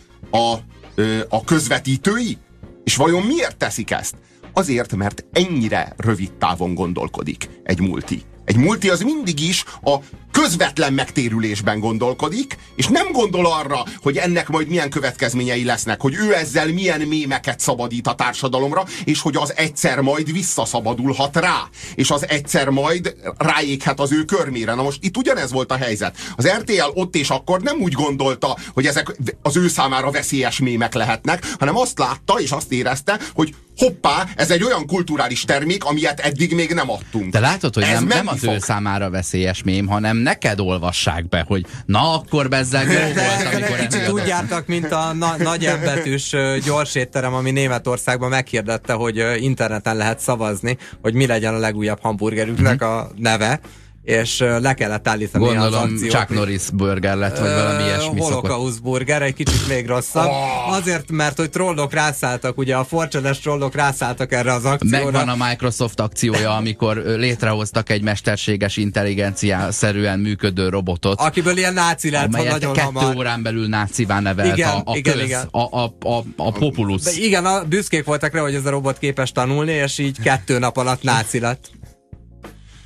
a közvetítői. És vajon miért teszik ezt? Azért, mert ennyire rövid távon gondolkodik egy multi. Egy multi az mindig is a közvetlen megtérülésben gondolkodik, és nem gondol arra, hogy ennek majd milyen következményei lesznek, hogy ő ezzel milyen mémeket szabadít a társadalomra, és hogy az egyszer majd visszaszabadulhat rá, és az egyszer majd ráéghet az ő körmére. Na most itt ugyanez volt a helyzet. Az RTL ott és akkor nem úgy gondolta, hogy ezek az ő számára veszélyes mémek lehetnek, hanem azt látta és azt érezte, hogy hoppá, ez egy olyan kulturális termék, amilyet eddig még nem adtunk. De látod, hogy nem az ő számára veszélyes mém, hanem neked olvassák be, hogy na akkor bezzeg jó volt, amikor kicsit úgy jártak, mint a nagy embetűs gyors étterem, ami Németországban meghirdette, hogy interneten lehet szavazni, hogy mi legyen a legújabb hamburgerüknek a neve, és le kellett állítani az akciót. Chuck Norris burger lett, vagy valami ilyesmi Holocaust burger, egy kicsit még rosszabb. Azért, mert hogy trollok rászálltak, ugye a forcsedes trollok rászálltak erre az akcióra. Megvan a Microsoft akciója, amikor létrehoztak egy mesterséges intelligencia-szerűen működő robotot. Akiből ilyen náci lett, ha nagyon 2 órán belül nácivá nevelt igen. A populusz. De igen, büszkék voltak rá, hogy ez a robot képes tanulni, és így 2 nap alatt náci lett.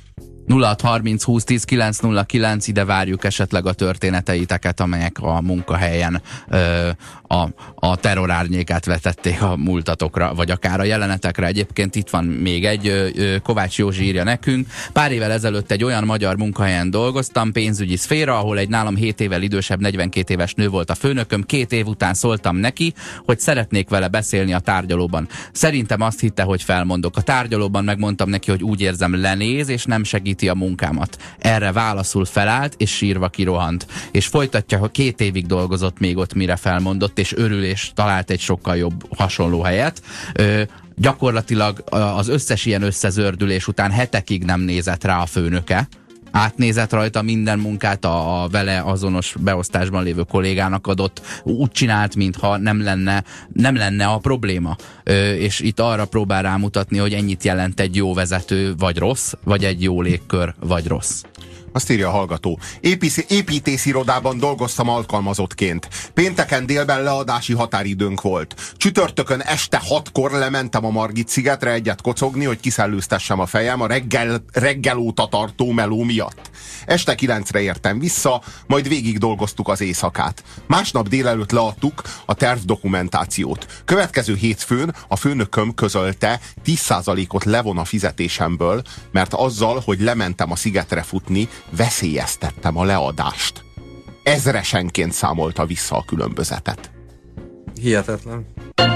0630 20 10 909, ide várjuk esetleg a történeteiteket, amelyek a munkahelyen a terrorárnyékát vetették a múltatokra, vagy akár a jelenetekre. Egyébként itt van még egy, Kovács Józsi írja nekünk. Pár évvel ezelőtt egy olyan magyar munkahelyen dolgoztam, pénzügyi szféra, ahol egy nálam 7 évvel idősebb 42 éves nő volt a főnököm. 2 év után szóltam neki, hogy szeretnék vele beszélni a tárgyalóban. Szerintem azt hitte, hogy felmondok. A tárgyalóban megmondtam neki, hogy úgy érzem, lenéz, és nem segíti a munkámat. Erre válaszul felállt, és sírva kirohant. És folytatja, hogy 2 évig dolgozott még ott, mire felmondott, és örül, és talált egy sokkal jobb hasonló helyet. Gyakorlatilag az összes ilyen összezördülés után hetekig nem nézett rá a főnöke. Átnézett rajta, minden munkát a vele azonos beosztásban lévő kollégának adott, úgy csinált, mintha nem lenne a probléma. És itt arra próbál rámutatni, hogy ennyit jelent egy jó vezető, vagy rossz, vagy egy jó légkör, vagy rossz. Azt írja a hallgató. Építészirodában dolgoztam alkalmazottként. Pénteken délben leadási határidőnk volt. Csütörtökön este 6-kor lementem a Margit-szigetre egyet kocogni, hogy kiszellőztessem a fejem a reggel óta tartó meló miatt. Este 9-re értem vissza, majd végig dolgoztuk az éjszakát. Másnap délelőtt leadtuk a tervdokumentációt. Következő hétfőn a főnököm közölte, 10%-ot levon a fizetésemből, mert azzal, hogy lementem a szigetre futni, veszélyeztettem a leadást. Ezresenként számolta vissza a különbözetet. Hihetetlen.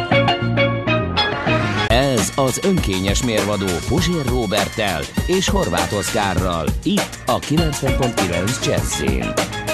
Ez az önkényes mérvadó Puzsér Róberttel és Horváth Oszkárral. Itt a 90.9 Jazzyn.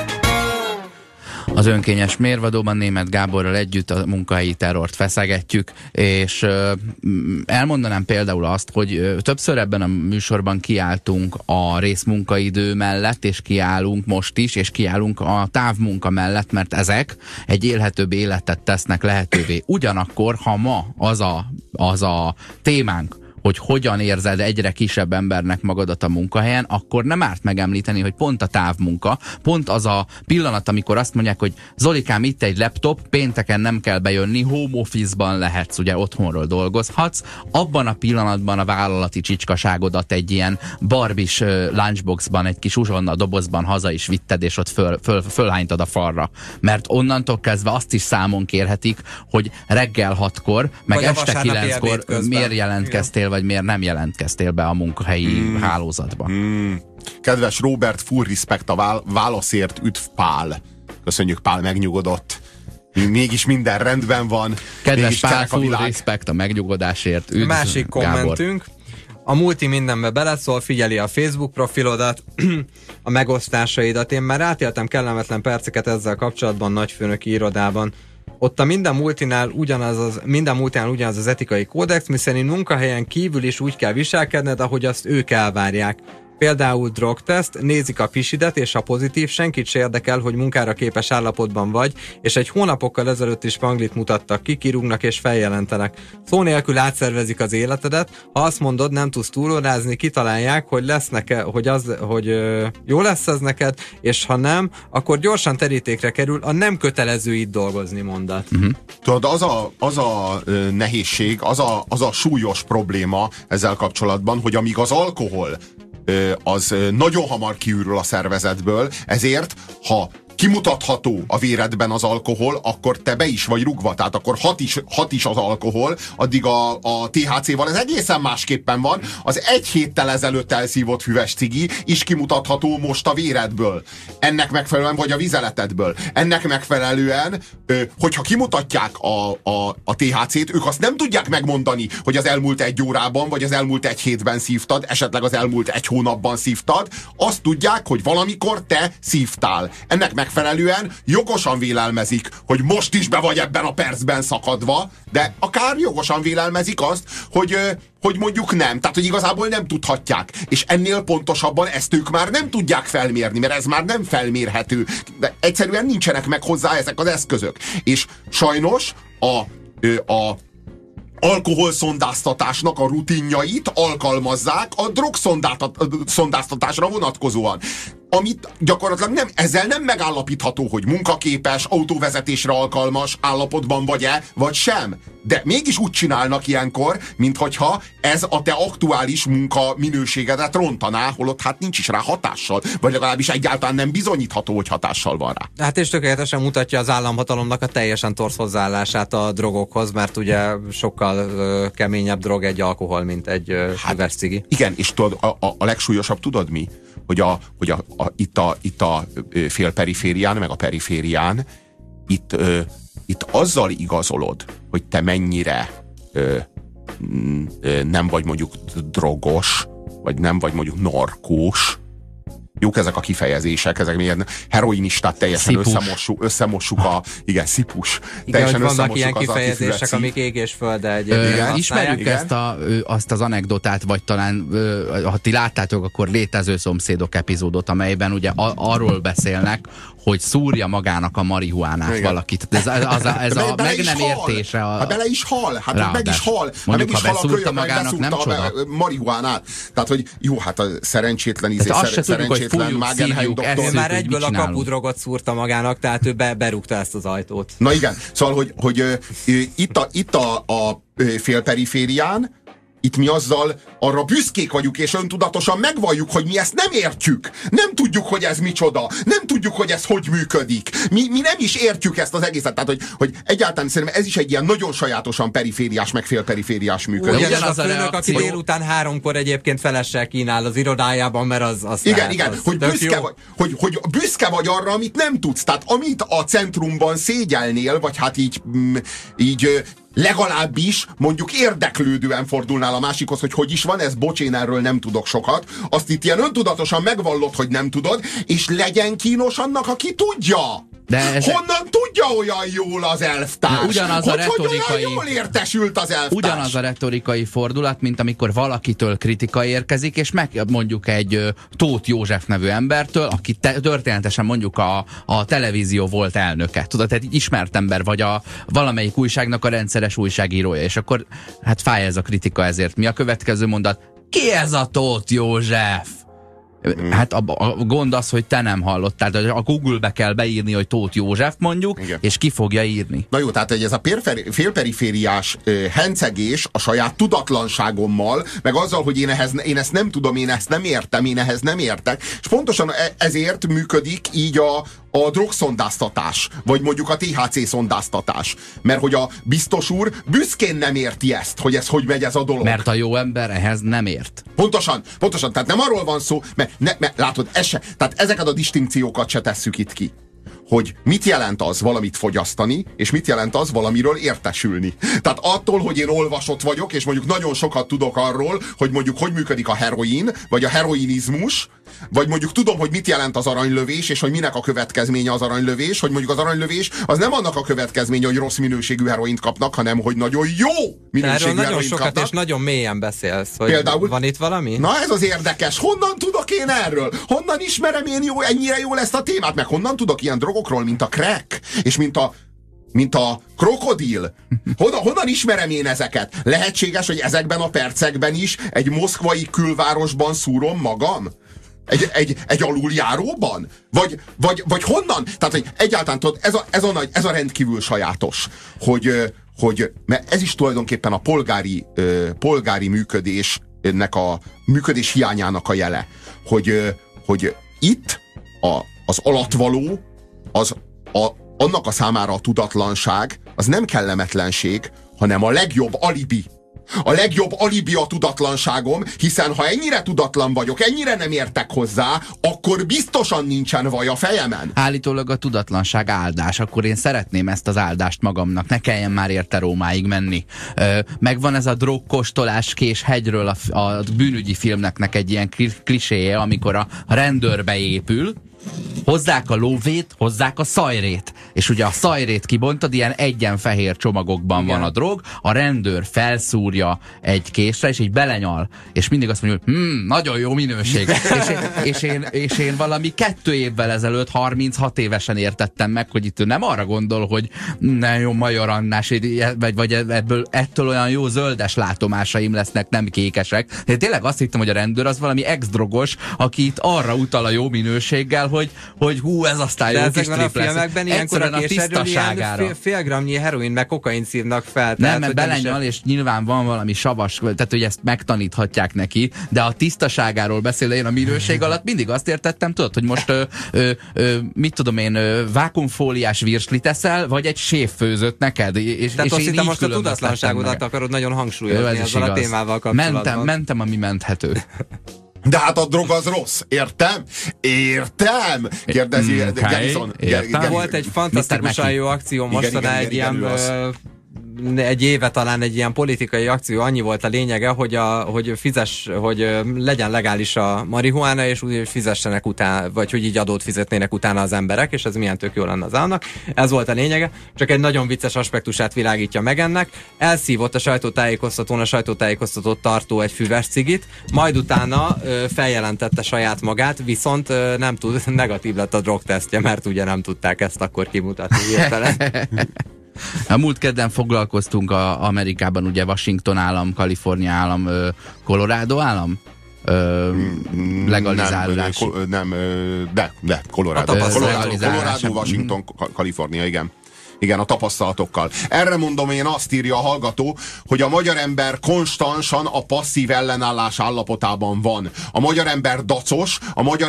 Az önkényes mérvadóban Németh Gáborral együtt a munkahelyi terrort feszegetjük, és elmondanám például azt, hogy többször ebben a műsorban kiálltunk a részmunkaidő mellett, és kiállunk most is, és kiállunk a távmunka mellett, mert ezek egy élhetőbb életet tesznek lehetővé. Ugyanakkor, ha ma az a témánk, hogy hogyan érzed egyre kisebb embernek magadat a munkahelyen, akkor nem árt megemlíteni, hogy pont a távmunka, pont az a pillanat, amikor azt mondják, hogy Zolikám, itt egy laptop, pénteken nem kell bejönni, home office-ban lehetsz, ugye otthonról dolgozhatsz, abban a pillanatban a vállalati csicskaságodat egy ilyen barbis lunchboxban, egy kis uzsonna dobozban haza is vitted, és ott fölhánytad a falra. Mert onnantól kezdve azt is számon kérhetik, hogy reggel 6-kor, meg este 9-kor miért jelentkeztél, vagy miért nem jelentkeztél be a munkahelyi hálózatba. Kedves Robert, full respect a válaszért, üdv Pál. Köszönjük, Pál megnyugodott. Mégis minden rendben van. Kedves Pál, full respect a megnyugodásért, üdv Másik kommentünk. A multi mindenbe beleszól, figyeli a Facebook profilodat, a megosztásaidat. Én már átéltem kellemetlen perceket ezzel kapcsolatban nagyfőnöki irodában. Ott a minden multinál ugyanaz az etikai kódex, miszerint munkahelyen kívül is úgy kell viselkedned, ahogy azt ők elvárják. Például drogteszt, nézik a pisidet, és ha pozitív, senkit se érdekel, hogy munkára képes állapotban vagy, és egy hónapokkal ezelőtt is panglit mutattak ki, kirúgnak és feljelentenek. Szó nélkül átszervezik az életedet, ha azt mondod, nem tudsz túlórázni, kitalálják, hogy jó lesz ez neked, és ha nem, akkor gyorsan terítékre kerül a nem kötelező itt dolgozni mondat. Tudod, az a nehézség, az a súlyos probléma ezzel kapcsolatban, hogy amíg az alkohol az nagyon hamar kiürül a szervezetből, ezért, ha kimutatható a véredben az alkohol, akkor te be is vagy rugva, tehát akkor hat is az alkohol, addig a THC-val ez egészen másképpen van. Az egy héttel ezelőtt elszívott füves cigi is kimutatható most a véredből. Ennek megfelelően, vagy a vizeletedből. Ennek megfelelően, hogyha kimutatják a THC-t, ők azt nem tudják megmondani, hogy az elmúlt 1 órában, vagy az elmúlt 1 hétben szívtad, esetleg az elmúlt 1 hónapban szívtad. Azt tudják, hogy valamikor te szívtál. Ennek megfelelően jogosan vélelmezik, hogy most is be vagy ebben a percben szakadva, de akár jogosan vélelmezik azt, hogy mondjuk nem. Tehát, hogy igazából nem tudhatják. És ennél pontosabban ezt ők már nem tudják felmérni, mert ez már nem felmérhető. De egyszerűen nincsenek meg hozzá ezek az eszközök. És sajnos a alkoholszondáztatásnak a rutinjait alkalmazzák a drogszondáztatásra vonatkozóan. amit gyakorlatilag ezzel nem megállapítható, hogy munkaképes, autóvezetésre alkalmas állapotban vagy-e, vagy sem. De mégis úgy csinálnak ilyenkor, minthogyha ez a te aktuális munka minőségedet rontaná, holott hát nincs is rá hatással, vagy legalábbis egyáltalán nem bizonyítható, hogy hatással van rá. Hát és tökéletesen mutatja az államhatalomnak a teljesen torz hozzáállását a drogokhoz, mert ugye sokkal keményebb drog egy alkohol, mint egy üveg cigi. Igen, és tudod, a legsúlyosabb tudod mi? Hogy itt a félperiférián, meg a periférián, itt azzal igazolod, hogy te mennyire nem vagy mondjuk drogos, vagy nem vagy mondjuk narkós. Jók ezek a kifejezések, ezek milyen heroinistát teljesen összemossuk igen, szipus. Igen, teljesen vannak ilyen kifejezések, amik ég és föld egyébként. Ismerjük azt az anekdotát, vagy talán, ha ti láttátok, akkor Létező szomszédok epizódot, amelyben ugye arról beszélnek, hogy szúrja magának a marihuánát valakit. Ez a meg nem értése. Hát bele is hal. Hát meg is hal. Mondjuk, ha beszúrta magának, nem csoda. Marihuánát. Tehát, hogy jó, hát a szerencsétlen mágerhány doktor. Már egyből a kapudrogot szúrta magának, tehát ő berúgta ezt az ajtót. Na igen, szóval, hogy itt a félperiférián, itt mi azzal arra büszkék vagyunk, és öntudatosan megvalljuk, hogy mi ezt nem értjük. Nem tudjuk, hogy ez micsoda. Nem tudjuk, hogy ez hogy működik. Mi nem is értjük ezt az egészet. Tehát, hogy egyáltalán szerintem ez is egy ilyen nagyon sajátosan perifériás, meg félperifériás működés. Ugyanaz a főnök, aki délután 3-kor egyébként felessel kínál az irodájában, mert az igen, hogy büszke vagy arra, amit nem tudsz. Tehát amit a centrumban szégyelnél, vagy hát így legalábbis mondjuk érdeklődően fordulnál a másikhoz, hogy is van ez, bocs, én erről nem tudok sokat, azt itt ilyen öntudatosan megvallod, hogy nem tudod, és legyen kínos annak, aki tudja. Honnan tudja olyan jól az elvtárs? Ugyanaz a retorikai, olyan jól értesült az elvtárs? Ugyanaz a retorikai fordulat, mint amikor valakitől kritika érkezik, és meg mondjuk egy Tóth József nevű embertől, aki történetesen mondjuk a televízió volt elnöke. Tudod, tehát ismert ember vagy valamelyik újságnak a rendszeres újságírója, és akkor hát fáj ez a kritika ezért. Mi a következő mondat? Ki ez a Tóth József? Hát a gond az, hogy te nem hallottál. A Google-be kell beírni, hogy Tóth József mondjuk, igen, és ki fogja írni. Na jó, tehát ez a félperifériás hencegés a saját tudatlanságommal, meg azzal, hogy én ezt nem tudom, én ezt nem értem, én ehhez nem értek, és pontosan ezért működik így a drogszondáztatás, vagy mondjuk a THC szondáztatás. Mert hogy a biztos úr büszkén nem érti ezt, hogy ez hogy megy ez a dolog. Mert a jó ember ehhez nem ért. Pontosan. Tehát nem arról van szó, mert látod, tehát ezeket a distinkciókat se tesszük itt ki. Hogy mit jelent az valamit fogyasztani, és mit jelent az valamiről értesülni. Tehát attól, hogy én olvasott vagyok, és mondjuk nagyon sokat tudok arról, hogy mondjuk hogy működik a heroin, vagy a heroinizmus, vagy mondjuk tudom, hogy mit jelent az aranylövés, és hogy minek a következménye az aranylövés, hogy mondjuk az aranylövés az nem annak a következménye, hogy rossz minőségű heroint kapnak, hanem hogy nagyon jó minőségű heroint nagyon sokat kapnak. És nagyon mélyen beszélsz, hogy például, van itt valami? Na ez az érdekes, honnan tudok én erről? Honnan ismerem én ennyire jól ezt a témát? Meg honnan tudok ilyen drogokról, mint a crack, és mint a krokodil? Honnan ismerem én ezeket? Lehetséges, hogy ezekben a percekben is egy moszkvai külvárosban szúrom magam? Egy aluljáróban? Vagy honnan? Tehát, hogy egyáltalán tudod, ez a rendkívül sajátos, hogy mert ez is tulajdonképpen a polgári működésnek a működés hiányának a jele, hogy itt az alatvaló, annak a számára a tudatlanság, az nem kellemetlenség, hanem a legjobb alibi. A legjobb alibi a tudatlanságom, hiszen ha ennyire tudatlan vagyok, ennyire nem értek hozzá, akkor biztosan nincsen vaj a fejemen. Állítólag a tudatlanság áldás, akkor én szeretném ezt az áldást magamnak, ne kelljen már érte Rómáig menni. Megvan ez a drogkóstolás Késhegyről a bűnügyi filmnek egy ilyen kliséje, amikor a rendőr beépül, hozzák a lóvét, hozzák a szajrét. és ugye a szajrét kibontod, ilyen egyenfehér csomagokban van a drog, a rendőr felszúrja egy késre, és így belenyal, és mindig azt mondja, hogy nagyon jó minőség. és én valami 2 évvel ezelőtt 36 évesen értettem meg, hogy itt ő nem arra gondol, hogy ne jó Major Annás, vagy ettől olyan jó zöldes látomásaim lesznek, nem kékesek. De tényleg azt hittem, hogy a rendőr az valami ex-drogos, aki itt arra utal a jó minőséggel, hogy hú, ez aztán jó kis trip lesz. Filmekben ilyenkor a tisztaságára. Fél gramnyi heroin meg kokain szívnak fel. Nem, mert belenyal, és nyilván van valami savas, tehát hogy ezt megtaníthatják neki, de a tisztaságáról beszél, én a minőség alatt mindig azt értettem, tudod, hogy most mit tudom én, vákumfóliás virslit eszel, vagy egy séffőzött neked. Tehát azt hittem, most a tudatlanságodat akarod nagyon hangsúlyozni ezzel a témával kapcsolatban. Mentem, ami menthető. De hát a drog az rossz, értem? Kérdezi Garrison. Volt egy fantasztikusan jó akció mostaná, egy éve talán egy ilyen politikai akció, annyi volt a lényege, hogy legyen legális a marihuána, és úgy fizessenek utána, vagy hogy így adót fizetnének utána az emberek, és ez milyen tök jó lenne az államnak. Ez volt a lényege, csak egy nagyon vicces aspektusát világítja meg ennek. Elszívott a sajtótájékoztatót tartó egy füves cigit, majd utána feljelentette saját magát, viszont nem tud, negatív lett a drogtesztje, mert ugye nem tudták ezt akkor kimutatni hirtelen. A múlt kedden foglalkoztunk Amerikában, ugye Washington állam, Kalifornia állam, Colorado állam? Legalizálás. De Colorado, Washington, Kalifornia, igen. Igen, a tapasztalatokkal. Erre mondom, én azt írja a hallgató, hogy a magyar ember konstansan a passzív ellenállás állapotában van. A magyar ember dacos, a magyar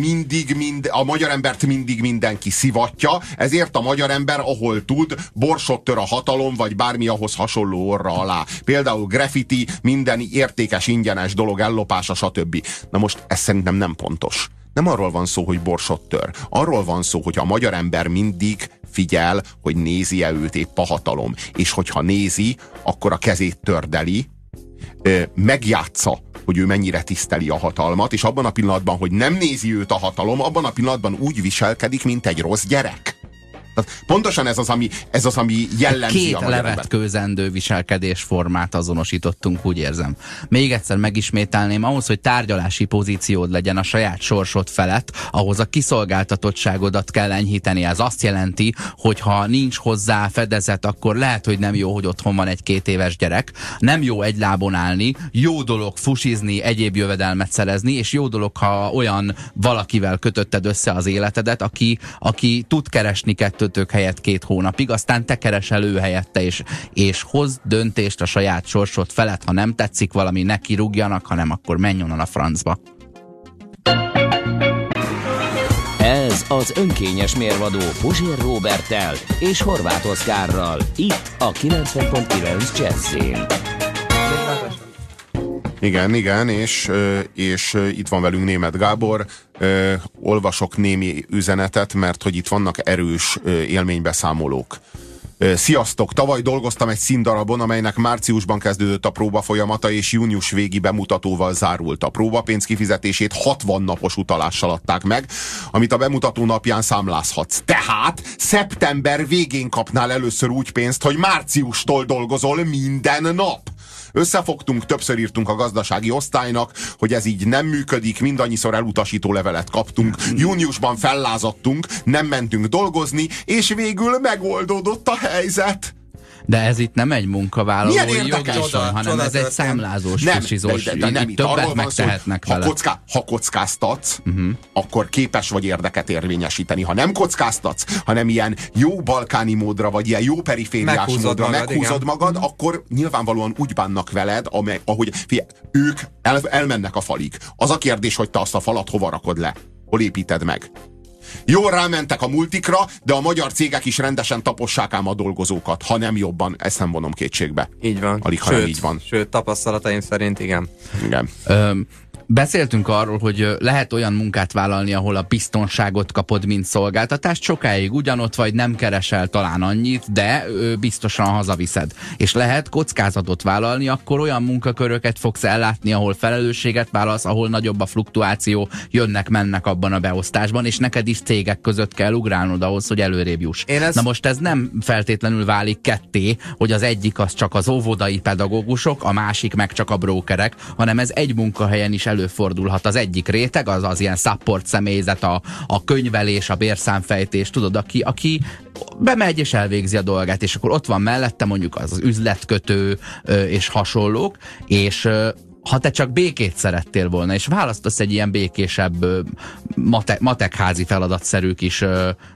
embert mindig mindenki szivatja, ezért a magyar ember, ahol tud, borsot tör a hatalom, vagy bármi ahhoz hasonló orra alá. Például graffiti, minden értékes, ingyenes dolog ellopása, stb. Na most ez szerintem nem pontos. Nem arról van szó, hogy borsot tör. Arról van szó, hogy a magyar ember mindig figyel, hogy nézi-e őt épp a hatalom. És hogyha nézi, akkor a kezét tördeli, megjátsza, hogy ő mennyire tiszteli a hatalmat, és abban a pillanatban, hogy nem nézi őt a hatalom, abban a pillanatban úgy viselkedik, mint egy rossz gyerek. Tehát pontosan ez az, ami jellemzi a magyar ember. 2 levetkőzendő viselkedésformát azonosítottunk, úgy érzem. Még egyszer megismételném, ahhoz, hogy tárgyalási pozíciód legyen a saját sorsod felett, ahhoz a kiszolgáltatottságodat kell enyhíteni. Ez azt jelenti, hogy ha nincs hozzá fedezet, akkor lehet, hogy nem jó, hogy otthon van egy 2 éves gyerek. Nem jó egy lábon állni, jó dolog fusizni, egyéb jövedelmet szerezni, és jó dolog, ha olyan valakivel kötötted össze az életedet, aki tud keresni tök helyett 2 hónapig, aztán te keresel ő helyette, és hozd döntést a saját sorsod felett, ha nem tetszik valami, ne kirúgjanak, hanem akkor menj onnan a francba. Ez az önkényes mérvadó Puzsér Róberttel és Horváth Oszkárral, itt a 90.9 Jazzyn. Igen, és itt van velünk Németh Gábor. Olvasok némi üzenetet, mert hogy itt vannak erős élménybeszámolók. Sziasztok! Tavaly dolgoztam egy színdarabon, amelynek márciusban kezdődött a próba folyamata, és június végi bemutatóval zárult. A próbapénz kifizetését 60 napos utalással adták meg, amit a bemutató napján számlázhatsz. Tehát szeptember végén kapnál először úgy pénzt, hogy márciustól dolgozol minden nap. Összefogtunk, többször írtunk a gazdasági osztálynak, hogy ez így nem működik, mindannyiszor elutasító levelet kaptunk. Júniusban fellázadtunk, nem mentünk dolgozni, és végül megoldódott a helyzet. De ez itt nem egy munkavállalói jogviszony, hanem ez egy számlázós, fusizós, többet megtehetnek vele. Ha kockáztatsz, akkor képes vagy érdeket érvényesíteni. Ha nem kockáztatsz, hanem ilyen jó balkáni módra, vagy ilyen jó perifériás módra meghúzod magad, akkor nyilvánvalóan úgy bánnak veled, ahogy ők elmennek a falig. Az a kérdés, hogy te azt a falat hova rakod le, hol építed meg. Jól rámentek a multikra, de a magyar cégek is rendesen tapossák ám a dolgozókat, ha nem jobban, ezt nem vonom kétségbe. Így van. Alig, hanem így van. Sőt, tapasztalataim szerint igen. Beszéltünk arról, hogy lehet olyan munkát vállalni, ahol a biztonságot kapod, mint szolgáltatást, sokáig ugyanott vagy, nem keresel talán annyit, de biztosan hazaviszed. És lehet kockázatot vállalni, akkor olyan munkaköröket fogsz ellátni, ahol felelősséget vállalsz, ahol nagyobb a fluktuáció, jönnek-mennek abban a beosztásban, és neked is cégek között kell ugrálnod ahhoz, hogy előrébb juss. Na most ez nem feltétlenül válik ketté, hogy az egyik az csak az óvodai pedagógusok, a másik meg csak a brókerek, hanem ez egy munkahelyen is előfordulhat. Az egyik réteg, az ilyen support személyzet, a könyvelés, a bérszámfejtés, tudod, aki bemegy és elvégzi a dolgát, és akkor ott van mellette mondjuk az üzletkötő és hasonlók, és ha te csak békét szerettél volna, és választasz egy ilyen békésebb matekházi feladatszerű kis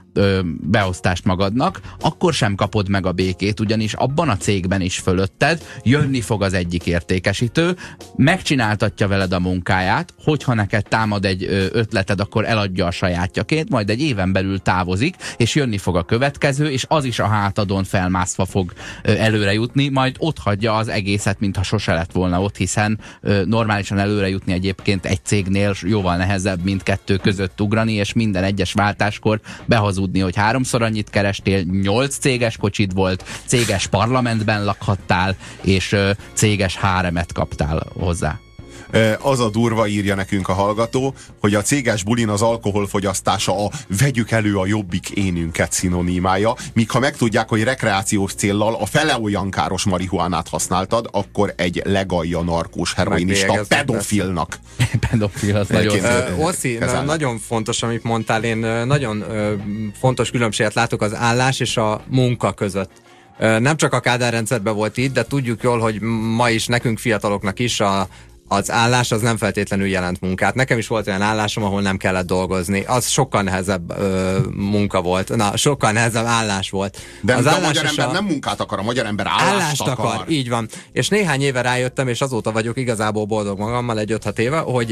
beosztást magadnak, akkor sem kapod meg a békét, ugyanis abban a cégben is fölötted jönni fog az egyik értékesítő, megcsináltatja veled a munkáját, hogyha neked támad egy ötleted, akkor eladja a sajátjaként, majd egy éven belül távozik, és jönni fog a következő, és az is a hátadon felmászva fog előre jutni, majd ott hagyja az egészet, mintha sose lett volna ott, hiszen normálisan előre jutni egyébként egy cégnél jóval nehezebb, mint kettő között ugrani, és minden egyes váltáskor behazudni, hogy 3-szor annyit kerestél, 8 céges kocsid volt, céges parlamentben lakhattál, és céges háremet kaptál hozzá. Az a durva, írja nekünk a hallgató, hogy a céges bulin az alkoholfogyasztása a vegyük elő a jobbik énünket szinonimája, míg ha megtudják, hogy rekreációs céllal a fele olyan káros marihuánát használtad, akkor egy legalja narkós heroinista pedofilnak. Pedofil, az nagyon... Oszi, nagyon fontos, amit mondtál, én nagyon fontos különbséget látok az állás és a munka között. Nem csak a Kádár rendszerben volt így, de tudjuk jól, hogy ma is nekünk fiataloknak is az állás az nem feltétlenül jelent munkát. Nekem is volt olyan állásom, ahol nem kellett dolgozni. Az sokkal nehezebb munka volt. Sokkal nehezebb állás volt. De a magyar ember nem munkát akar, a magyar ember állást akar. Így van. És néhány éve rájöttem, és azóta vagyok igazából boldog magammal, egy 5-6 éve, hogy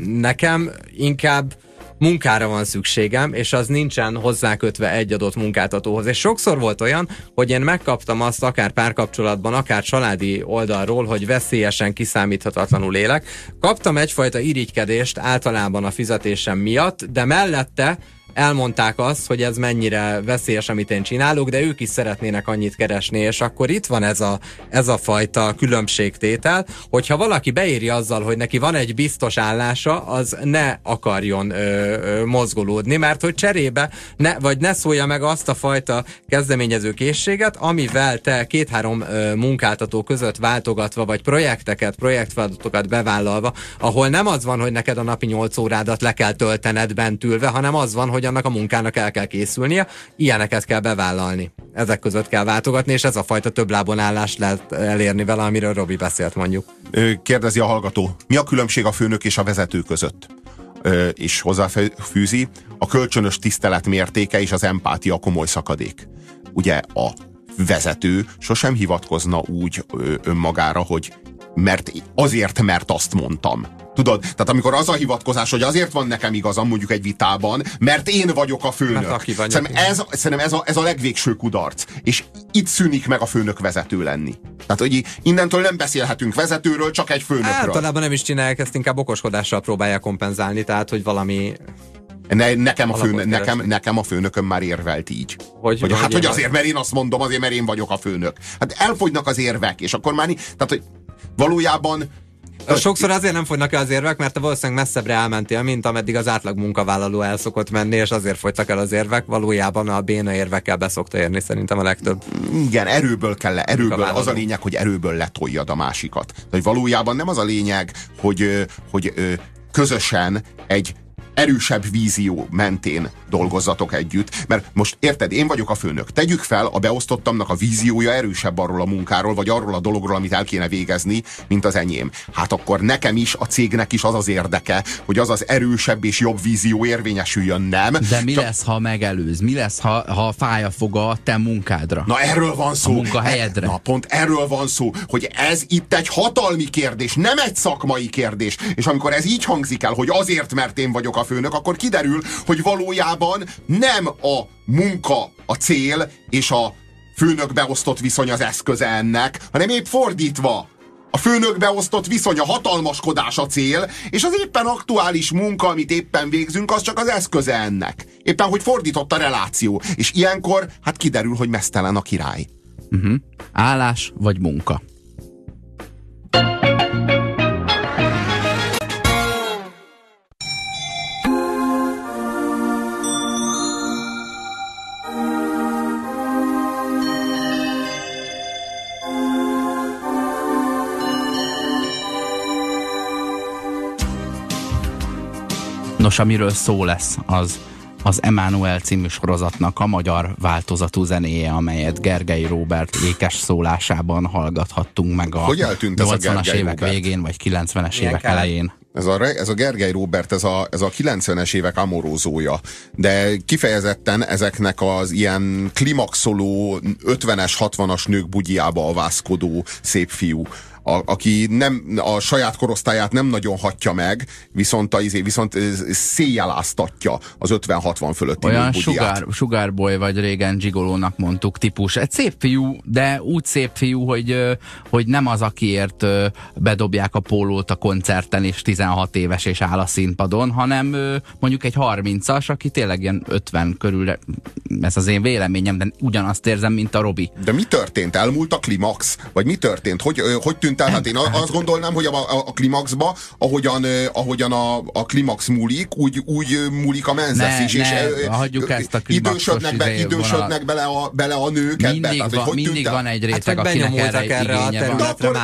nekem inkább munkára van szükségem, és az nincsen hozzákötve egy adott munkáltatóhoz. És sokszor volt olyan, hogy én megkaptam azt akár párkapcsolatban, akár családi oldalról, hogy veszélyesen, kiszámíthatatlanul élek. Kaptam egyfajta irigykedést általában a fizetésem miatt, de mellette elmondták azt, hogy ez mennyire veszélyes, amit én csinálok, de ők is szeretnének annyit keresni, és akkor itt van ez a fajta különbségtétel, hogyha valaki beírja azzal, hogy neki van egy biztos állása, az ne akarjon mozgolódni, mert hogy cserébe ne szólja meg azt a fajta kezdeményező készséget, amivel te 2-3 munkáltató között váltogatva, vagy projektfeladatokat bevállalva, ahol nem az van, hogy neked a napi 8 órádat le kell töltened bent ülve, hanem az van, hogy annak a munkának el kell készülnie, ilyeneket kell bevállalni. Ezek között kell váltogatni, és ez a fajta többlábon állást lehet elérni vele, amiről Robi beszélt mondjuk. Kérdezi a hallgató, mi a különbség a főnök és a vezető között? És hozzáfűzi, a kölcsönös tisztelet mértéke és az empátia komoly szakadék. Ugye a vezető sosem hivatkozna úgy önmagára, hogy mert azt mondtam. Tudod? Tehát amikor az a hivatkozás, hogy azért van nekem igazam mondjuk egy vitában, mert én vagyok a főnök. Szerintem ez a legvégső kudarc. És itt szűnik meg a főnök vezető lenni. Tehát, hogy innentől nem beszélhetünk vezetőről, csak egy főnökről. Általában nem is csinálják, ezt inkább okoskodással próbálják kompenzálni, tehát, hogy valami... Nekem a főnököm már érvelt így. Hogy azért, mert én azt mondom, azért, mert én vagyok a főnök. Hát elfogynak az érvek, és akkor már... Tehát, hogy valójában... Sokszor azért nem fogynak el az érvek, mert te valószínűleg messzebbre elmentél, mint ameddig az átlag munkavállaló el szokott menni, és azért fogytak el az érvek. Valójában a béna érvekkel beszokta érni szerintem a legtöbb. Igen, erőből az a lényeg, hogy erőből letoljad a másikat. De valójában nem az a lényeg, hogy közösen egy erősebb vízió mentén dolgozzatok együtt, mert most érted, én vagyok a főnök. Tegyük fel, a beosztottamnak a víziója erősebb arról a munkáról, vagy arról a dologról, amit el kéne végezni, mint az enyém. Hát akkor nekem is, a cégnek is az az érdeke, hogy az az erősebb és jobb vízió érvényesüljön, nem? De mi lesz, ha megelőz? Mi lesz, ha fáj a foga a te munkádra? Na erről van szó. A munkahelyedre. Na pont erről van szó, hogy ez itt egy hatalmi kérdés, nem egy szakmai kérdés. És amikor ez így hangzik el, hogy azért, mert én vagyok a főnök, akkor kiderül, hogy valójában nem a munka a cél, és a főnök beosztott viszony az eszköze ennek, hanem épp fordítva. A főnökbe osztott viszony, a hatalmaskodás a cél, és az éppen aktuális munka, amit éppen végzünk, az csak az eszköze ennek. Éppen, hogy fordított a reláció. És ilyenkor, hát kiderül, hogy meztelen a király. Állás vagy munka? Nos, amiről szó lesz, az Emmanuel című sorozatnak a magyar változatú zenéje, amelyet Gergely Róbert ékes szólásában hallgathattunk meg a 80-as évek végén, vagy 90-es évek elején. Ez a Gergely Róbert, ez a 90-es évek amorózója, de kifejezetten ezeknek az ilyen klimaxoló 50-es, 60-as nők bugyjába avászkodó szép fiú, aki nem, a saját korosztályát nem nagyon hatja meg, viszont széjjeláztatja az 50-60 fölötti olyan bugyját. Sugar Boy, vagy régen gigolónak mondtuk típus. Egy szép fiú, de úgy szép fiú, hogy nem az, akiért bedobják a pólót a koncerten, és 16 éves és áll a színpadon, hanem mondjuk egy 30-as, aki tényleg ilyen 50 körül, ez az én véleményem, de ugyanazt érzem, mint a Robi. De mi történt? Elmúlt a klimax? Vagy mi történt? Hogy tűnt el? Hát én azt gondolnám, hogy a klimaxba, ahogyan a klimax múlik, úgy múlik a menzesz is. És hagyjuk ezt a idősödnek bele a nők ebbe. Mindig van egy réteg, akinek erre igénye van.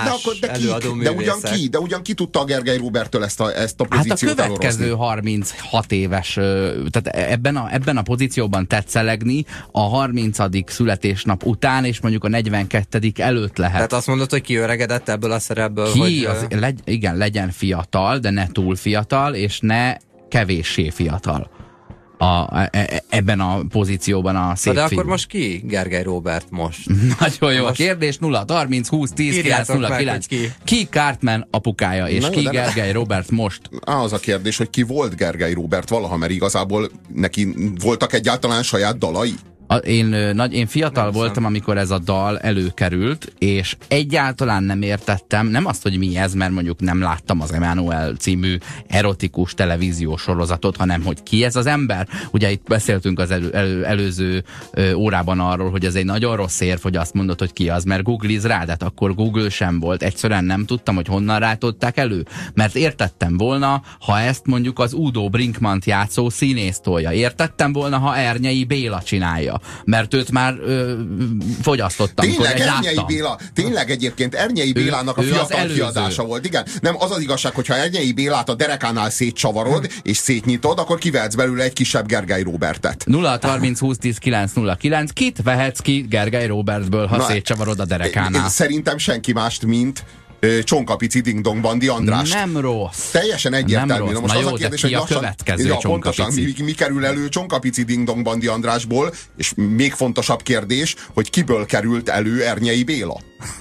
De ugyan ki tudta a Gergely Róberttől ezt a pozíciót elorozni? Hát a következő 36 éves, tehát ebben a pozícióban tetszelegni a 30. születésnap után, és mondjuk a 42. előtt lehet. Tehát azt mondod, hogy kiöregedett ebből a szerepből? Igen, legyen fiatal, de ne túl fiatal, és ne kevéssé fiatal. Ebben a pozícióban a szép de fiú. akkor most ki Gergely Róbert most? Nagyon jó a kérdés, 0-30-20-10-9-09. Ki Cartman apukája, és ki Gergely Róbert most? Az a kérdés, hogy ki volt Gergely Róbert valaha, mert igazából neki voltak egyáltalán saját dalai? Én fiatal voltam, amikor ez a dal előkerült, és egyáltalán nem értettem, nem azt, hogy mi ez, mert mondjuk nem láttam az Emmanuel című erotikus televíziós sorozatot, hanem hogy ki ez az ember. Ugye itt beszéltünk az előző órában arról, hogy ez egy nagyon rossz érv, hogy azt mondod, hogy ki az, mert googliz rá, de akkor Google sem volt. Egyszerűen nem tudtam, hogy honnan rátolták elő. Mert értettem volna, ha ezt mondjuk az Udo Brinkmann-t játszó színész tolja. Értettem volna, ha Ernyei Béla csinálja. Mert őt már fogyasztottam. Tényleg egyébként Ernyei Bélának a fiatal kiadása volt. Igen, nem az az igazság, hogyha Ernyei Bélát a derekánál szétcsavarod és szétnyitod, akkor kivehetsz belőle egy kisebb Gergely Róbertet. 0-30-20-10-9-09. Kit vehetsz ki Gergely Róbertből, ha szétcsavarod a derekánál? Szerintem senki mást, mint Csonkapici Ding Dong Bandi Andrást. Nem rossz. Teljesen egyértelmű. Na most az a kérdés, hogy lassan, a következő Csonkapici? Mi kerül elő Csonkapici Ding Dong Bandi Andrásból, és még fontosabb kérdés, hogy kiből került elő Ernyei Béla?